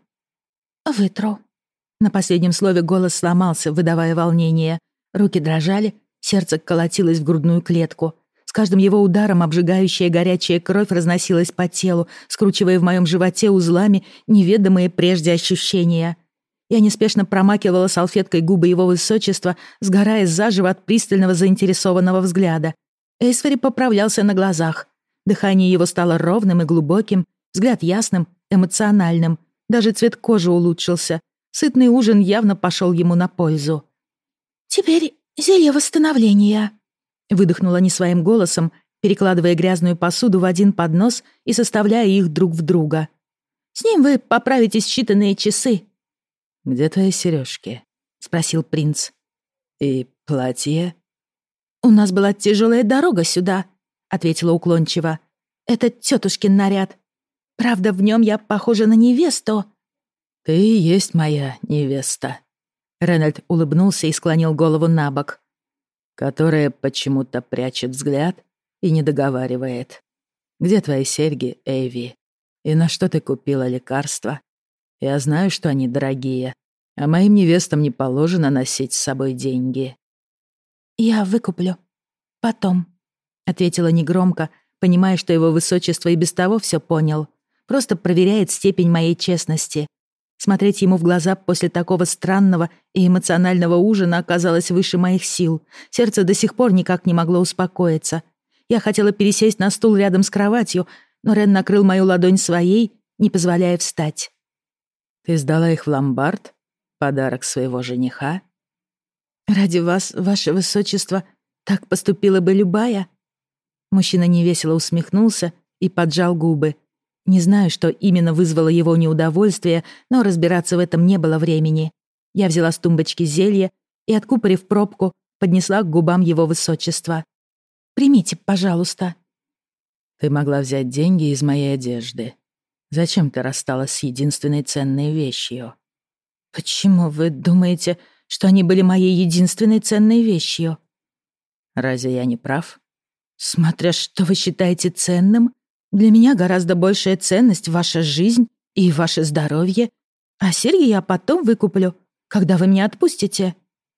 вытру». На последнем слове голос сломался, выдавая волнение. Руки дрожали, сердце колотилось в грудную клетку. С каждым его ударом обжигающая горячая кровь разносилась по телу, скручивая в моем животе узлами неведомые прежде ощущения. Я неспешно промакивала салфеткой губы его высочества, сгорая заживо от пристального заинтересованного взгляда. Эйсфери поправлялся на глазах. Дыхание его стало ровным и глубоким, взгляд ясным, эмоциональным. Даже цвет кожи улучшился. Сытный ужин явно пошел ему на пользу. «Теперь зелье восстановления», — выдохнула не своим голосом, перекладывая грязную посуду в один поднос и составляя их друг в друга. «С ним вы поправитесь в считанные часы». «Где твои сережки?» — спросил принц. «И платье?» «У нас была тяжелая дорога сюда», — ответила уклончиво. «Это тетушкин наряд. Правда, в нем я похожа на невесту». «Ты и есть моя невеста», — Ренальд улыбнулся и склонил голову на бок, «которая почему-то прячет взгляд и не договаривает. Где твои серьги, Эйви? И на что ты купила лекарства? Я знаю, что они дорогие, а моим невестам не положено носить с собой деньги». «Я выкуплю. Потом», — ответила негромко, понимая, что его высочество и без того все понял. просто проверяет степень моей честности. Смотреть ему в глаза после такого странного и эмоционального ужина оказалось выше моих сил. Сердце до сих пор никак не могло успокоиться. Я хотела пересесть на стул рядом с кроватью, но Рен накрыл мою ладонь своей, не позволяя встать. «Ты сдала их в ломбард? Подарок своего жениха?» «Ради вас, ваше высочество, так поступила бы любая?» Мужчина невесело усмехнулся и поджал губы. Не знаю, что именно вызвало его неудовольствие, но разбираться в этом не было времени. Я взяла с тумбочки зелье и, откупорив пробку, поднесла к губам его высочества. «Примите, пожалуйста». «Ты могла взять деньги из моей одежды. Зачем ты рассталась с единственной ценной вещью?» «Почему вы думаете, что они были моей единственной ценной вещью?» «Разве я не прав?» «Смотря что вы считаете ценным, для меня гораздо большая ценность ваша жизнь и ваше здоровье, а серьги я потом выкуплю, когда вы меня отпустите».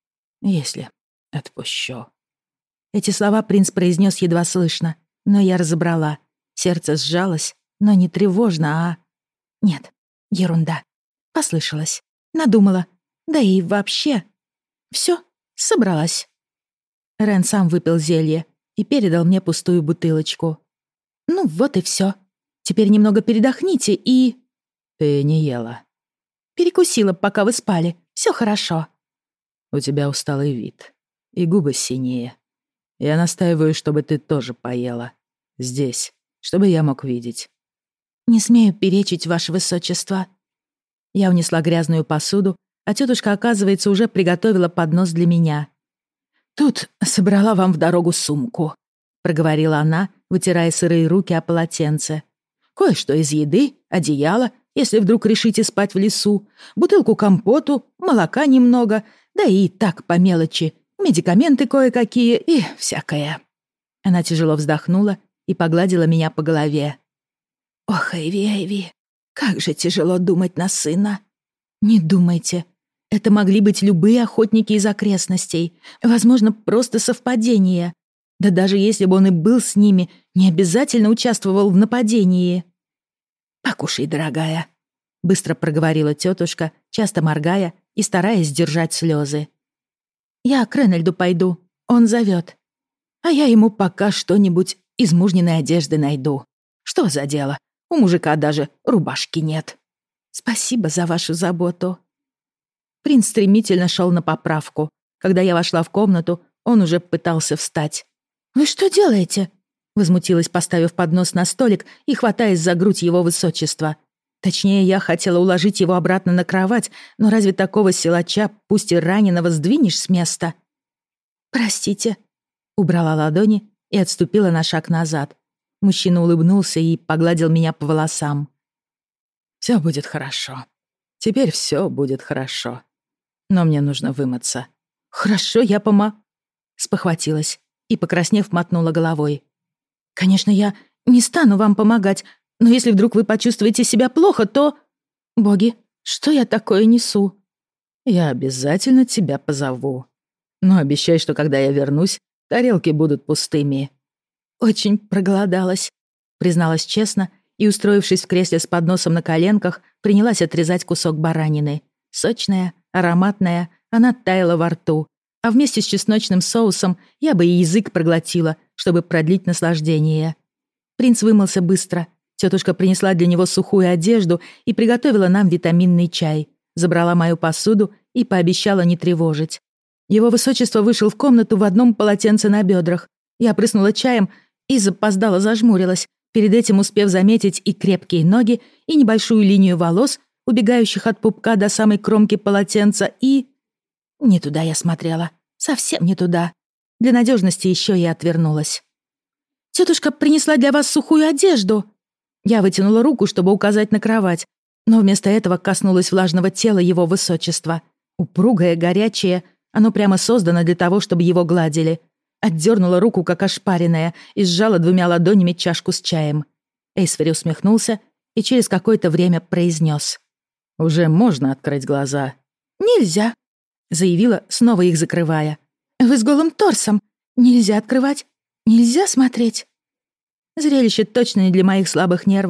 «Если отпущу». Эти слова принц произнес едва слышно, но я разобрала. Сердце сжалось, но не тревожно, а... Нет, ерунда. Послышалась, надумала. Да и вообще... Все, собралась. Рен сам выпил зелье и передал мне пустую бутылочку. «Ну вот и все. Теперь немного передохните и...» «Ты не ела». «Перекусила, пока вы спали. Все хорошо». «У тебя усталый вид. И губы синие. Я настаиваю, чтобы ты тоже поела. Здесь, чтобы я мог видеть». «Не смею перечить, ваше высочество». Я унесла грязную посуду, а тетушка, оказывается, уже приготовила поднос для меня. «Тут собрала вам в дорогу сумку», — проговорила она, вытирая сырые руки о полотенце. «Кое-что из еды, одеяло, если вдруг решите спать в лесу, бутылку компоту, молока немного, да и так по мелочи, медикаменты кое-какие и всякое». Она тяжело вздохнула и погладила меня по голове. «Ох, Эйви, Эйви, как же тяжело думать на сына». «Не думайте. Это могли быть любые охотники из окрестностей. Возможно, просто совпадение. Да даже если бы он и был с ними, не обязательно участвовал в нападении». «Покушай, дорогая», — быстро проговорила тетушка, часто моргая и стараясь сдержать слезы. «Я к Ренальду пойду, он зовет. А я ему пока что-нибудь из мужниной одежды найду. Что за дело? У мужика даже рубашки нет. Спасибо за вашу заботу». Принц стремительно шел на поправку. Когда я вошла в комнату, он уже пытался встать. «Вы что делаете?» — возмутилась, поставив поднос на столик и хватаясь за грудь его высочества. Точнее, я хотела уложить его обратно на кровать, но разве такого силача, пусть и раненого, сдвинешь с места? «Простите», — убрала ладони и отступила на шаг назад. Мужчина улыбнулся и погладил меня по волосам. «Все будет хорошо. Теперь все будет хорошо. Но мне нужно вымыться». «Хорошо, я спохватилась и, покраснев, мотнула головой. «Конечно, я не стану вам помогать, но если вдруг вы почувствуете себя плохо, то... Боги, что я такое несу?» «Я обязательно тебя позову. Но обещай, что когда я вернусь, тарелки будут пустыми». «Очень проголодалась», — призналась честно и, устроившись в кресле с подносом на коленках, принялась отрезать кусок баранины. Сочная, ароматная, она таяла во рту, а вместе с чесночным соусом я бы и язык проглотила, чтобы продлить наслаждение. Принц вымылся быстро. Тетушка принесла для него сухую одежду и приготовила нам витаминный чай. Забрала мою посуду и пообещала не тревожить. Его высочество вышел в комнату в одном полотенце на бедрах. Я прыснула чаем и запоздало зажмурилась, перед этим успев заметить и крепкие ноги, и небольшую линию волос, убегающих от пупка до самой кромки полотенца, и... Не туда я смотрела. Совсем не туда. Для надежности еще и отвернулась. «Тетушка принесла для вас сухую одежду!» Я вытянула руку, чтобы указать на кровать, но вместо этого коснулась влажного тела его высочества. Упругое, горячее, оно прямо создано для того, чтобы его гладили. Отдернула руку, как ошпаренная, и сжала двумя ладонями чашку с чаем. Эйсфери усмехнулся и через какое-то время произнес: «Уже можно открыть глаза?» «Нельзя», — заявила, снова их закрывая. «Вы с голым торсом. Нельзя открывать. Нельзя смотреть». Зрелище точно не для моих слабых нервов,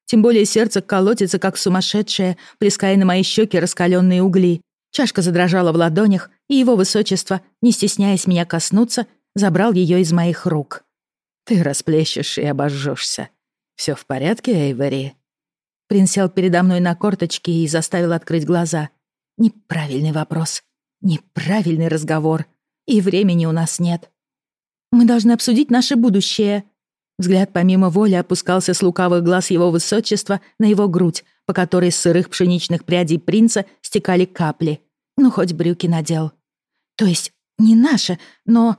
Тем более сердце колотится, как сумасшедшее, плеская на мои щеки раскаленные угли. Чашка задрожала в ладонях, и его высочество, не стесняясь меня коснуться, забрал ее из моих рук. «Ты расплещешь и обожжешься. Все в порядке, Эйвори?» Принц сел передо мной на корточки и заставил открыть глаза. Неправильный вопрос. Неправильный разговор. И времени у нас нет. Мы должны обсудить наше будущее. Взгляд помимо воли опускался с лукавых глаз его высочества на его грудь, по которой с сырых пшеничных прядей принца стекали капли. Ну, хоть брюки надел. То есть не наше, но...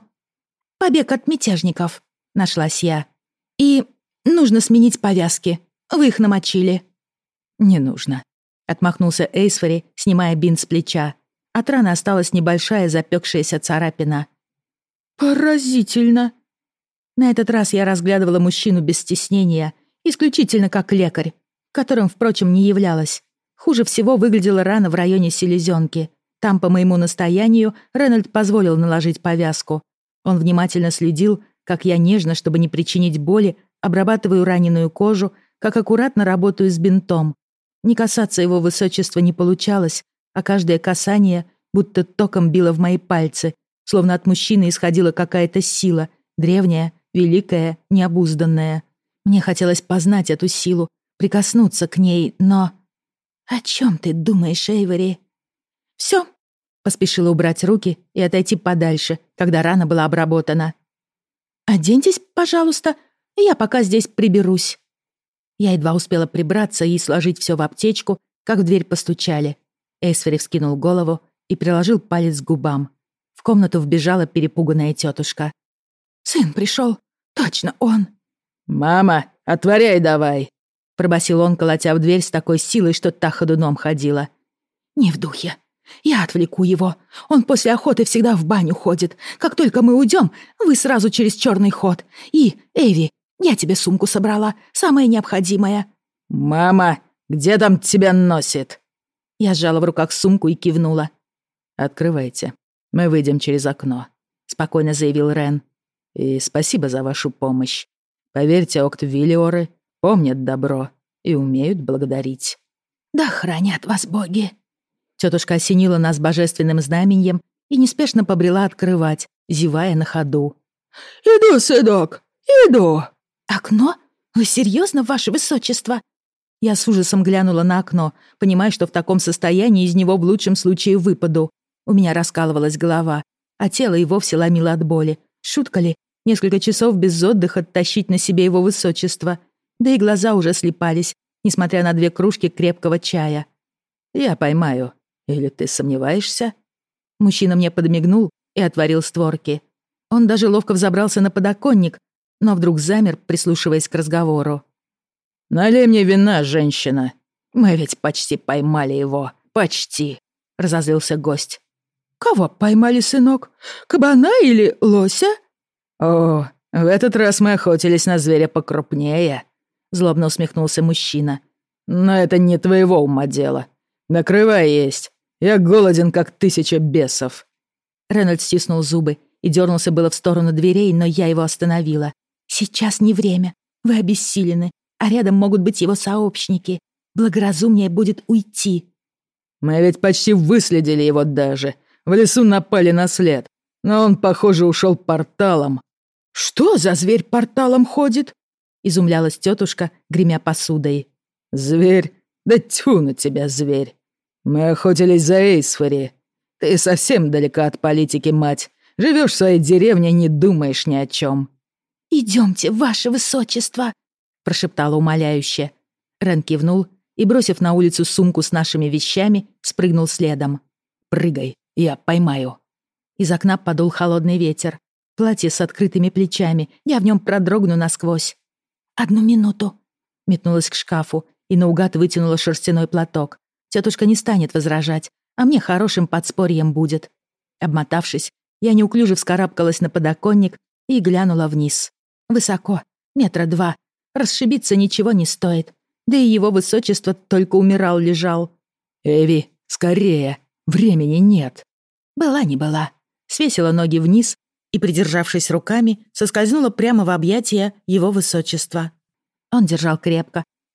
Побег от мятежников, нашлась я. И нужно сменить повязки. Вы их намочили. «Не нужно», — отмахнулся Эйсфори, снимая бинт с плеча. От раны осталась небольшая запекшаяся царапина. «Поразительно!» На этот раз я разглядывала мужчину без стеснения, исключительно как лекарь, которым, впрочем, не являлась. Хуже всего выглядела рана в районе селезенки. Там, по моему настоянию, Ренальд позволил наложить повязку. Он внимательно следил, как я нежно, чтобы не причинить боли, обрабатываю раненую кожу, как аккуратно работаю с бинтом. Не касаться его высочества не получалось, а каждое касание будто током било в мои пальцы, словно от мужчины исходила какая-то сила, древняя, великая, необузданная. Мне хотелось познать эту силу, прикоснуться к ней, но... «О чем ты думаешь, Эйвори?» «Все», — поспешила убрать руки и отойти подальше, когда рана была обработана. «Оденьтесь, пожалуйста, я пока здесь приберусь». Я едва успела прибраться и сложить все в аптечку, как в дверь постучали. Эйсфери вскинул голову и приложил палец к губам. В комнату вбежала перепуганная тетушка. «Сын пришел, точно он!» «Мама, отворяй давай!» — пробасил он, колотя в дверь с такой силой, что та ходуном ходила. «Не в духе. Я отвлеку его. Он после охоты всегда в баню ходит. Как только мы уйдем, вы сразу через черный ход. И, Эви, я тебе сумку собрала, самое необходимое». «Мама, где там тебя носит?» Я сжала в руках сумку и кивнула. «Открывайте. Мы выйдем через окно», — спокойно заявил Рен. «И спасибо за вашу помощь. Поверьте, Октвиллиоры помнят добро и умеют благодарить». «Да хранят вас боги». Тетушка осенила нас божественным знаменем и неспешно побрела открывать, зевая на ходу. «Иду, сынок, иду!» «Окно? Вы серьезно, ваше высочество?» Я с ужасом глянула на окно, понимая, что в таком состоянии из него в лучшем случае выпаду. У меня раскалывалась голова, а тело и вовсе ломило от боли. Шутка ли? Несколько часов без отдыха тащить на себе его высочество. Да и глаза уже слипались, несмотря на 2 кружки крепкого чая. «Я поймаю. Или ты сомневаешься?» Мужчина мне подмигнул и отворил створки. Он даже ловко взобрался на подоконник, но вдруг замер, прислушиваясь к разговору. «Налей мне вина, женщина. Мы ведь почти поймали его. Почти», — разозлился гость. «Кого поймали, сынок? Кабана или лося?» «О, в этот раз мы охотились на зверя покрупнее», — злобно усмехнулся мужчина. «Но это не твоего ума дело. Накрывай есть. Я голоден, как 1000 бесов». Ренальд стиснул зубы и дернулся было в сторону дверей, но я его остановила. «Сейчас не время. Вы обессилены, а рядом могут быть его сообщники. Благоразумнее будет уйти». «Мы ведь почти выследили его даже. В лесу напали на след. Но он, похоже, ушел порталом». «Что за зверь порталом ходит?» — изумлялась тетушка, гремя посудой. «Зверь? Да тьфу на тебя, зверь. Мы охотились за Эйсфори. Ты совсем далека от политики, мать. Живешь в своей деревне, не думаешь ни о чем. «Идемте, ваше высочество», — прошептала умоляюще. Рен кивнул и, бросив на улицу сумку с нашими вещами, спрыгнул следом. «Прыгай, я поймаю». Из окна подул холодный ветер. Платье с открытыми плечами, я в нем продрогну насквозь. «Одну минуту», — метнулась к шкафу и наугад вытянула шерстяной платок. Тетушка не станет возражать, а мне хорошим подспорьем будет. Обмотавшись, я неуклюже вскарабкалась на подоконник и глянула вниз. Высоко, 2 метра. Расшибиться ничего не стоит. Да и его высочество только умирал-лежал. «Эви, скорее, времени нет». Была не была. Свесила ноги вниз и, придержавшись руками, соскользнула прямо в объятия его высочества. Он держал крепко,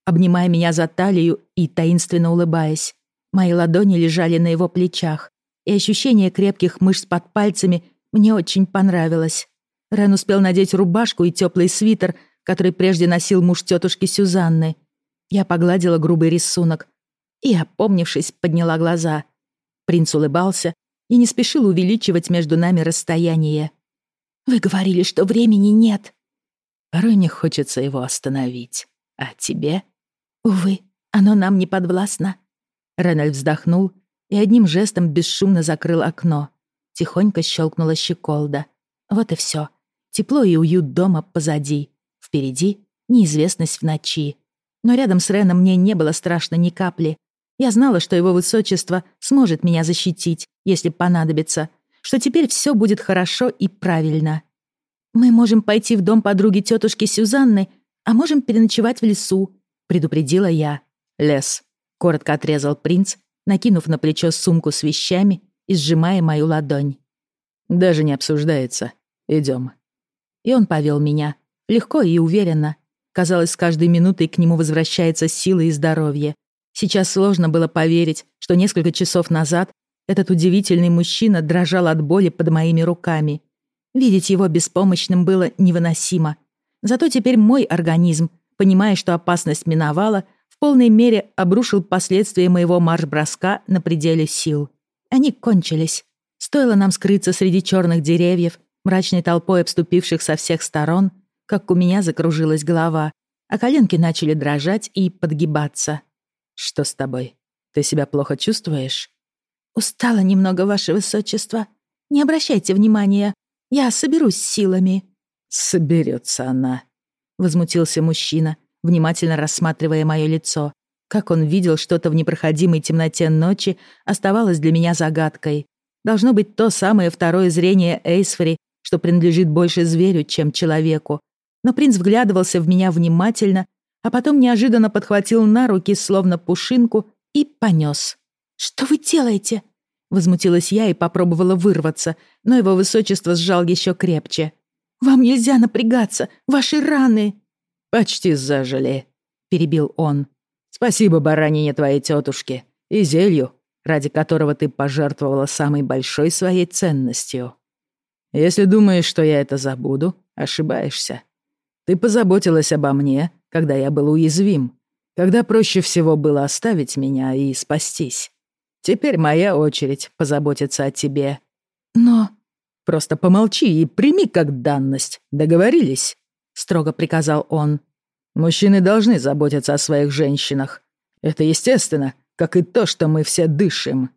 обнимая меня за талию и таинственно улыбаясь. Мои ладони лежали на его плечах, и ощущение крепких мышц под пальцами мне очень понравилось. Рен успел надеть рубашку и теплый свитер, который прежде носил муж тетушки Сюзанны. Я погладила грубый рисунок и, опомнившись, подняла глаза. Принц улыбался и не спешил увеличивать между нами расстояние. «Вы говорили, что времени нет». Порой мне хочется его остановить. А тебе? Увы, оно нам не подвластно. Ренальд вздохнул и одним жестом бесшумно закрыл окно. Тихонько щелкнула щеколда. Вот и все. Тепло и уют дома позади. Впереди неизвестность в ночи. Но рядом с Реном мне не было страшно ни капли. Я знала, что его высочество сможет меня защитить, если понадобится, что теперь все будет хорошо и правильно. «Мы можем пойти в дом подруги тетушки Сюзанны, а можем переночевать в лесу», — предупредила я. «Лес», — коротко отрезал принц, накинув на плечо сумку с вещами и сжимая мою ладонь. «Даже не обсуждается. Идем». И он повел меня. Легко и уверенно. Казалось, с каждой минутой к нему возвращается сила и здоровье. Сейчас сложно было поверить, что несколько часов назад этот удивительный мужчина дрожал от боли под моими руками. Видеть его беспомощным было невыносимо. Зато теперь мой организм, понимая, что опасность миновала, в полной мере обрушил последствия моего марш-броска на пределе сил. Они кончились. Стоило нам скрыться среди черных деревьев, мрачной толпой обступивших со всех сторон, как у меня закружилась голова, а коленки начали дрожать и подгибаться. «Что с тобой? Ты себя плохо чувствуешь?» «Устала немного, ваше высочество. Не обращайте внимания. Я соберусь с силами». «Соберется она», — возмутился мужчина, внимательно рассматривая мое лицо. Как он видел что-то в непроходимой темноте ночи, оставалось для меня загадкой. Должно быть то самое второе зрение Эйсфери, что принадлежит больше зверю, чем человеку. Но принц вглядывался в меня внимательно, а потом неожиданно подхватил на руки, словно пушинку, и понес. «Что вы делаете?» Возмутилась я и попробовала вырваться, но его высочество сжал еще крепче. «Вам нельзя напрягаться, ваши раны!» «Почти зажили», — перебил он. «Спасибо баранине твоей тетушки и зелью, ради которого ты пожертвовала самой большой своей ценностью. Если думаешь, что я это забуду, ошибаешься. Ты позаботилась обо мне, когда я был уязвим, когда проще всего было оставить меня и спастись. Теперь моя очередь позаботиться о тебе. Но просто помолчи и прими как данность. Договорились?» — строго приказал он. «Мужчины должны заботиться о своих женщинах. Это естественно, как и то, что мы все дышим».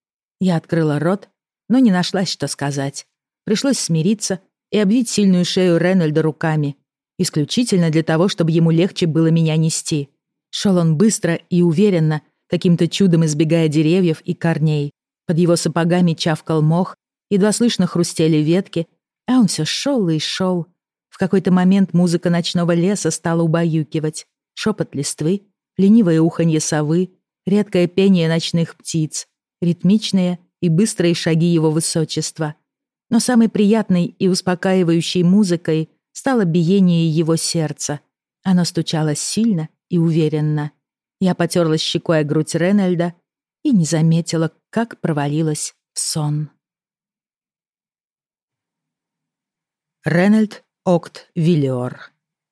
Я открыла рот, но не нашлась, что сказать. Пришлось смириться и обвить сильную шею Ренальда руками, исключительно для того, чтобы ему легче было меня нести. Шел он быстро и уверенно, каким-то чудом избегая деревьев и корней. Под его сапогами чавкал мох, едва слышно хрустели ветки, а он все шел и шел. В какой-то момент музыка ночного леса стала убаюкивать. Шепот листвы, ленивое уханье совы, редкое пение ночных птиц, ритмичные и быстрые шаги его высочества. Но самой приятной и успокаивающей музыкой стало биение его сердца. Оно стучало сильно и уверенно. Я потерлась щекой о грудь Ренальда и не заметила, как провалилась в сон. Ренальд Окт Виллиор.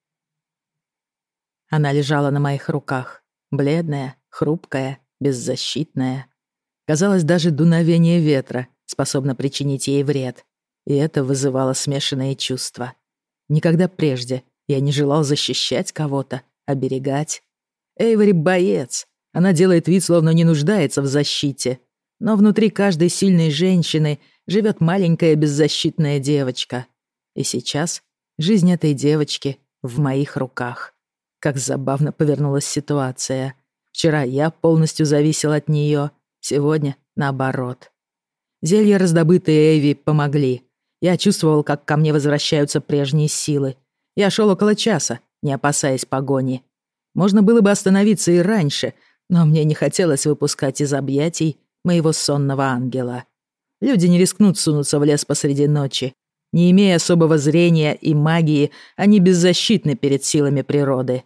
Она лежала на моих руках, бледная, хрупкая, беззащитная. Казалось, даже дуновение ветра способно причинить ей вред, и это вызывало смешанные чувства. Никогда прежде я не желал защищать кого-то, оберегать. Эйвори — боец. Она делает вид, словно не нуждается в защите. Но внутри каждой сильной женщины живет маленькая беззащитная девочка. И сейчас жизнь этой девочки в моих руках. Как забавно повернулась ситуация. Вчера я полностью зависел от нее, сегодня наоборот. Зелья, раздобытые Эйви, помогли. Я чувствовал, как ко мне возвращаются прежние силы. Я шел около часа, не опасаясь погони. Можно было бы остановиться и раньше, но мне не хотелось выпускать из объятий моего сонного ангела. Люди не рискнут сунуться в лес посреди ночи. Не имея особого зрения и магии, они беззащитны перед силами природы.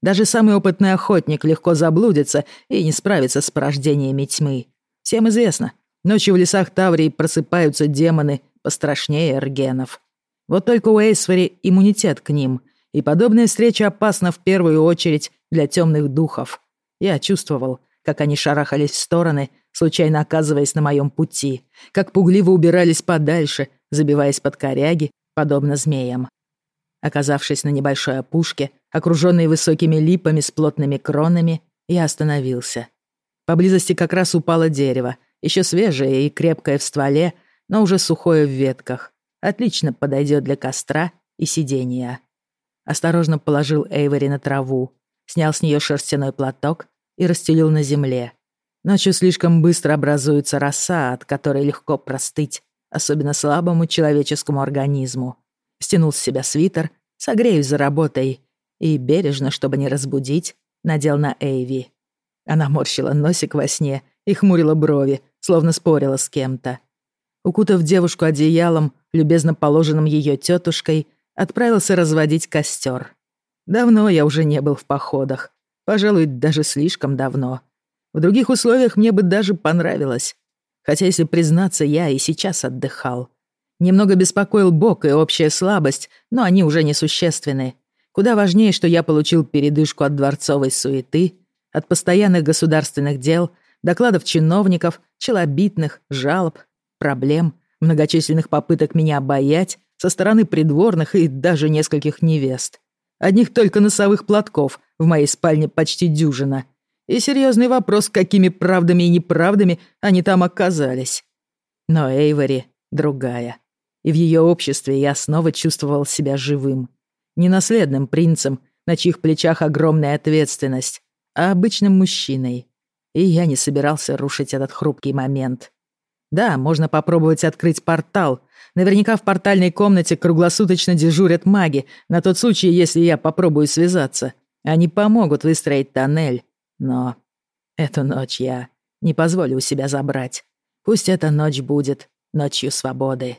Даже самый опытный охотник легко заблудится и не справится с порождениями тьмы. Всем известно, ночью в лесах Таврии просыпаются демоны пострашнее эргенов. Вот только у Эйсвери иммунитет к ним, и подобная встреча опасна в первую очередь для темных духов. Я чувствовал, как они шарахались в стороны, случайно оказываясь на моем пути, как пугливо убирались подальше, забиваясь под коряги, подобно змеям. Оказавшись на небольшой опушке, окружённой высокими липами с плотными кронами, я остановился. Поблизости как раз упало дерево, еще свежее и крепкое в стволе, но уже сухое в ветках. Отлично подойдет для костра и сидения. Осторожно положил Эйвори на траву, снял с нее шерстяной платок и расстелил на земле. Ночью слишком быстро образуется роса, от которой легко простыть, особенно слабому человеческому организму. Стянул с себя свитер, согреюсь за работой, и бережно, чтобы не разбудить, надел на Эйви. Она морщила носик во сне и хмурила брови, словно спорила с кем-то. Укутав девушку одеялом, любезно положенным ее тетушкой, отправился разводить костер. Давно я уже не был в походах. Пожалуй, даже слишком давно. В других условиях мне бы даже понравилось. Хотя, если признаться, я и сейчас отдыхал. Немного беспокоил бок и общая слабость, но они уже несущественны. Куда важнее, что я получил передышку от дворцовой суеты, от постоянных государственных дел, докладов чиновников, челобитных, жалоб, проблем, многочисленных попыток меня обаять со стороны придворных и даже нескольких невест. Одних только носовых платков в моей спальне почти дюжина. И серьезный вопрос, какими правдами и неправдами они там оказались. Но Эйвори другая. И в ее обществе я снова чувствовал себя живым. Не наследным принцем, на чьих плечах огромная ответственность, а обычным мужчиной. И я не собирался рушить этот хрупкий момент. Да, можно попробовать открыть портал. Наверняка в портальной комнате круглосуточно дежурят маги, на тот случай, если я попробую связаться. Они помогут выстроить тоннель. Но эту ночь я не позволю у себя забрать. Пусть эта ночь будет ночью свободы.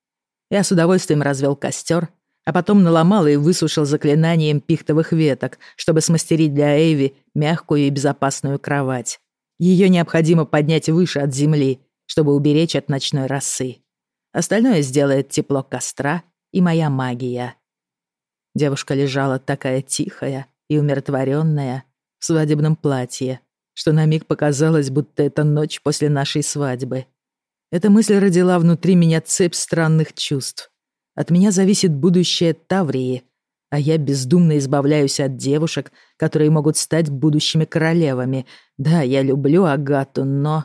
Я с удовольствием развел костер, а потом наломал и высушил заклинанием пихтовых веток, чтобы смастерить для Эйви мягкую и безопасную кровать. Ее необходимо поднять выше от земли, чтобы уберечь от ночной росы. Остальное сделает тепло костра и моя магия. Девушка лежала такая тихая и умиротворенная в свадебном платье, что на миг показалось, будто это ночь после нашей свадьбы. Эта мысль родила внутри меня цепь странных чувств. От меня зависит будущее Таврии, а я бездумно избавляюсь от девушек, которые могут стать будущими королевами. Да, я люблю Агату, но...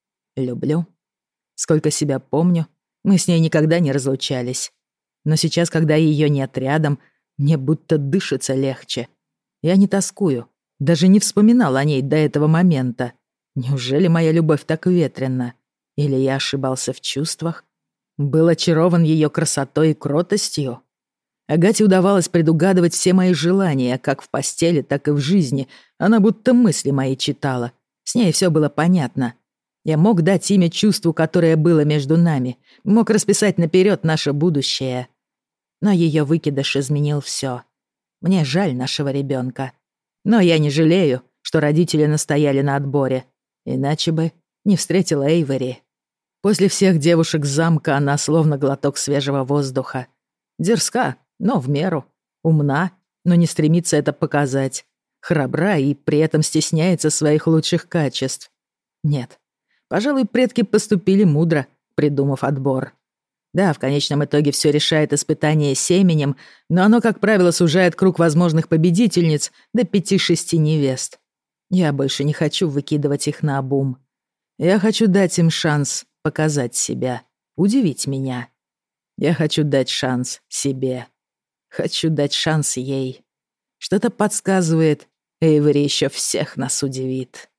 Люблю. Сколько себя помню, мы с ней никогда не разлучались. Но сейчас, когда ее нет рядом, мне будто дышится легче. Я не тоскую, даже не вспоминал о ней до этого момента. Неужели моя любовь так ветрена? Или я ошибался в чувствах? Был очарован ее красотой и кротостью? Агате удавалось предугадывать все мои желания, как в постели, так и в жизни. Она будто мысли мои читала. С ней все было понятно. Я мог дать имя чувству, которое было между нами. Мог расписать наперед наше будущее. Но ее выкидыш изменил все. Мне жаль нашего ребенка. Но я не жалею, что родители настояли на отборе. Иначе бы не встретила Эйвори. После всех девушек замка она словно глоток свежего воздуха. Дерзка, но в меру. Умна, но не стремится это показать. Храбра и при этом стесняется своих лучших качеств. Нет, пожалуй, предки поступили мудро, придумав отбор. Да, в конечном итоге все решает испытание семенем, но оно, как правило, сужает круг возможных победительниц до 5-6 невест. Я больше не хочу выкидывать их наобум. Я хочу дать им шанс показать себя, удивить меня. Я хочу дать шанс себе. Хочу дать шанс ей. Что-то подсказывает, Эйвори еще всех нас удивит.